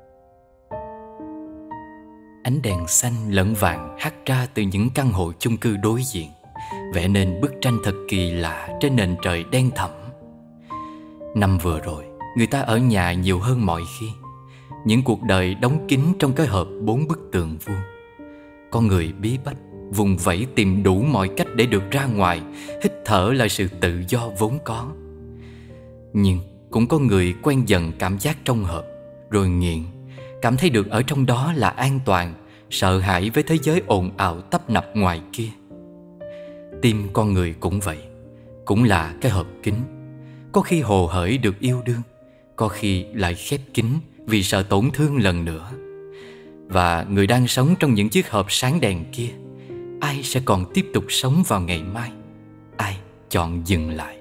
[SPEAKER 3] Ánh đèn xanh lẫn vàng hắt ra từ những căn hộ chung cư đối diện, vẽ nên bức tranh thật kỳ lạ trên nền trời đen thẳm. Năm vừa rồi, người ta ở nhà nhiều hơn mọi khi. Những cuộc đời đóng kín trong cái hộp bốn bức tường vuông. Con người bí bách, vùng vẫy tìm đủ mọi cách để được ra ngoài, hít thở lại sự tự do vốn có. Nhưng cũng có người quen dần cảm giác trong hộp, rồi nghiện, cảm thấy được ở trong đó là an toàn, sợ hãi với thế giới ồn ào tấp nập ngoài kia. Tim con người cũng vậy, cũng là cái hộp kín. Có khi hồ hởi được yêu đương, có khi lại khép kín vì sợ tổn thương lần nữa. Và người đang sống trong những chiếc hộp sáng đèn kia, ai sẽ còn tiếp tục sống vào ngày mai? Ai chọn dừng lại?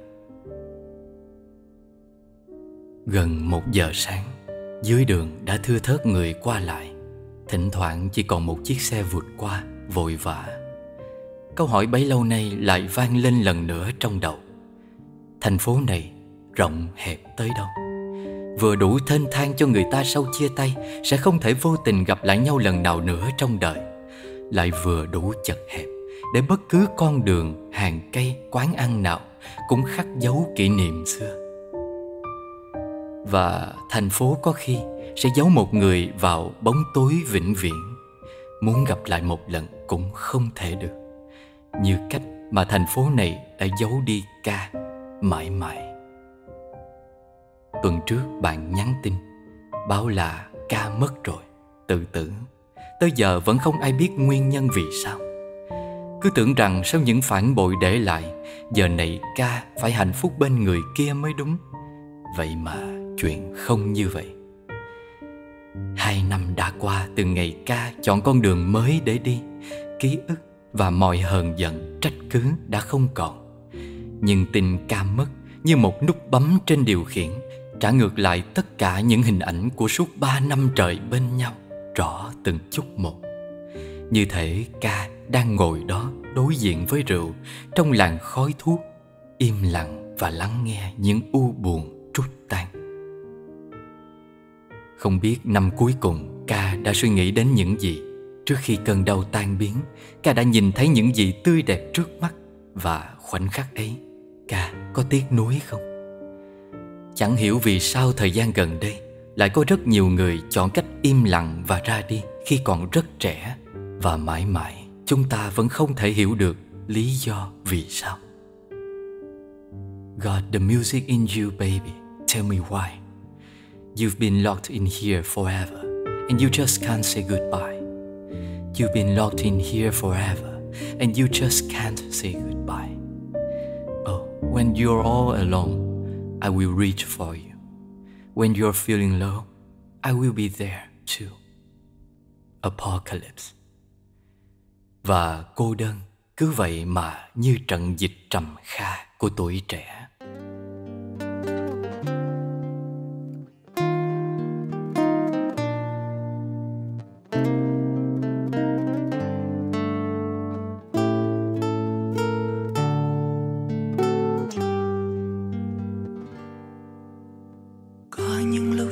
[SPEAKER 3] Gần một giờ sáng, dưới đường đã thưa thớt người qua lại. Thỉnh thoảng chỉ còn một chiếc xe vụt qua, vội vã. Câu hỏi bấy lâu nay lại vang lên lần nữa trong đầu. Thành phố này rộng hẹp tới đâu? Vừa đủ thênh thang cho người ta sau chia tay sẽ không thể vô tình gặp lại nhau lần nào nữa trong đời, lại vừa đủ chật hẹp để bất cứ con đường, hàng cây, quán ăn nào cũng khắc dấu kỷ niệm xưa. Và thành phố có khi sẽ giấu một người vào bóng tối vĩnh viễn. Muốn gặp lại một lần cũng không thể được, như cách mà thành phố này đã giấu đi ca mãi mãi. Tuần trước bạn nhắn tin báo là ca mất rồi, tự tử. Tới giờ vẫn không ai biết nguyên nhân vì sao. Cứ tưởng rằng sau những phản bội để lại, giờ này ca phải hạnh phúc bên người kia mới đúng. Vậy mà chuyện không như vậy. Hai năm đã qua từ ngày ca chọn con đường mới để đi. Ký ức và mọi hờn giận, trách cứ đã không còn. Nhưng tin ca mất như một nút bấm trên điều khiển, trả ngược lại tất cả những hình ảnh của suốt ba năm trời bên nhau, rõ từng chút một. Như thể ca đang ngồi đó đối diện với rượu, trong làn khói thuốc, im lặng và lắng nghe những u buồn trút tan. Không biết năm cuối cùng ca đã suy nghĩ đến những gì. Trước khi cơn đau tan biến, ca đã nhìn thấy những gì tươi đẹp trước mắt. Và khoảnh khắc ấy, ca có tiếc nuối không? Chẳng hiểu vì sao thời gian gần đây lại có rất nhiều người chọn cách im lặng và ra đi khi còn rất trẻ. Và mãi mãi chúng ta vẫn không thể hiểu được lý do vì sao. Got the music in you, baby. Tell me why. You've been locked in here forever, and you just can't say goodbye. You've been locked in here forever, and you just can't say goodbye. Oh, when you're all alone, I will reach for you. When you're feeling low, I will be there too. Apocalypse. Và cô đơn cứ vậy mà như trận dịch trầm kha của tuổi trẻ.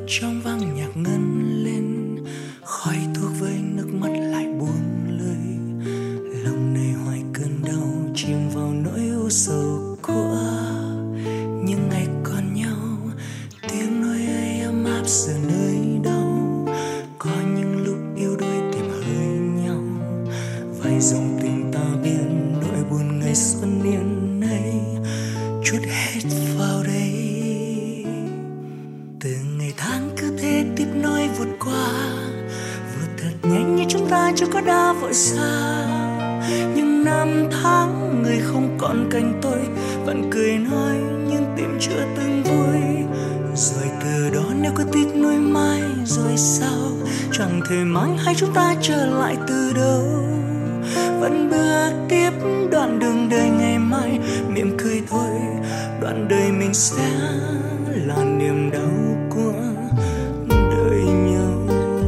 [SPEAKER 2] trong vang nhạc ngân lên, khói thuốc với nước mắt lại buông lơi. Lòng này hoài cơn đau chìm vào nỗi u sầu của những ngày còn nhau. Tiếng nói ấy ấm áp giờ nơi đâu, có những lúc yêu đuối tìm hơi nhau. Vài dòng tình ta biến nỗi buồn ngày xuân niên nay chút hết vào đây. Từ ngày tháng cứ thế tiếp nối vượt qua, vượt thật nhanh như chúng ta chưa có đã vội xa. Nhưng năm tháng người không còn cạnh tôi, vẫn cười nói nhưng tim chưa từng vui. Rồi từ đó nếu có tiếc nuối mãi rồi sao, chẳng thể mang hai chúng ta trở lại từ đâu. Vẫn bước tiếp đoạn đường đời ngày mai, mỉm cười thôi, đoạn đời mình sẽ là niềm đau của đời nhau.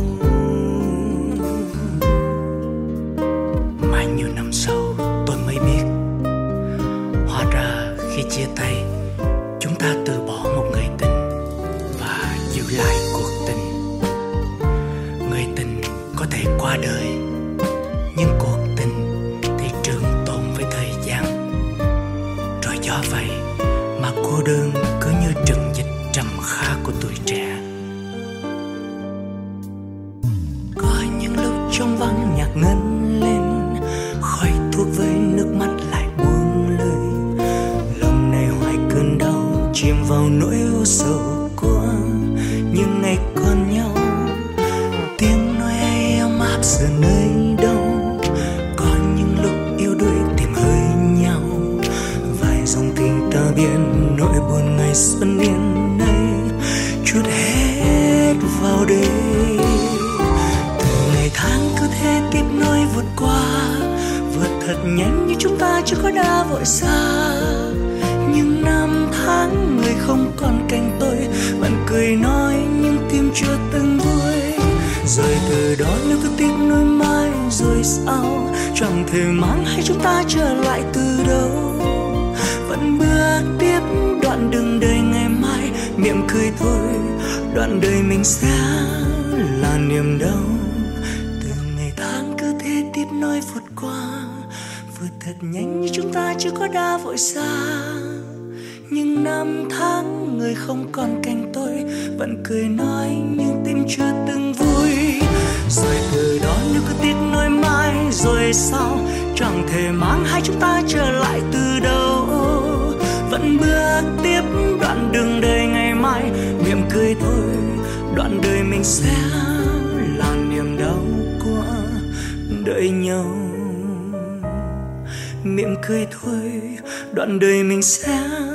[SPEAKER 2] Mãi nhiều năm sau tôi mới biết, hóa ra khi chia tay chúng ta từ bỏ một người tình và giữ lại cuộc tình. Người tình có thể qua đời, nhưng cuộc tình thì trường tồn với thời gian. Rồi do vậy mà cô đơn cứ như trừng dịch trầm kha của tuổi trẻ. Có những lúc trong vắng nhạc ngân lên, khói thuốc với nước mắt lại buông lơi. Lòng này hoài cơn đau chìm vào nỗi u sầu của những ngày còn nhau. Tiếng nói ấy ấm áp giờ nơi đâu, có những lúc yêu đuối tìm hơi nhau. Vài dòng tình ta biến nỗi buồn ngày xuân niên nay chút hết vào đây. Từ ngày tháng cứ thế tiếp nối vượt qua, vượt thật nhanh như chúng ta chưa có đã vội xa. Nhưng năm tháng người không còn cạnh tôi, vẫn cười nói nhưng tim chưa từng vui. Rồi từ đó nếu cứ tiếc nuối mãi rồi sao, chẳng thể mang hai chúng ta trở lại từ đâu. Vẫn bước tiếp đoạn đường đời ngày mai, mỉm cười thôi, đoạn đời mình sẽ là niềm đau. Từ ngày tháng cứ thế tiếp nối vượt qua, vượt thật nhanh như chúng ta chưa có đã vội xa. Nhưng năm tháng người không còn cạnh tôi, vẫn cười nói nhưng tim chưa từng vui. Rồi từ đó nếu cứ tiếc nuối mãi rồi sao, chẳng thể mang hai chúng ta trở lại từ đâu. Vẫn bước tiếp đoạn đường đời ngày mai, mỉm cười thôi, đoạn đời mình sẽ là niềm đau của đời nhau. Mỉm cười thôi, đoạn đời mình sẽ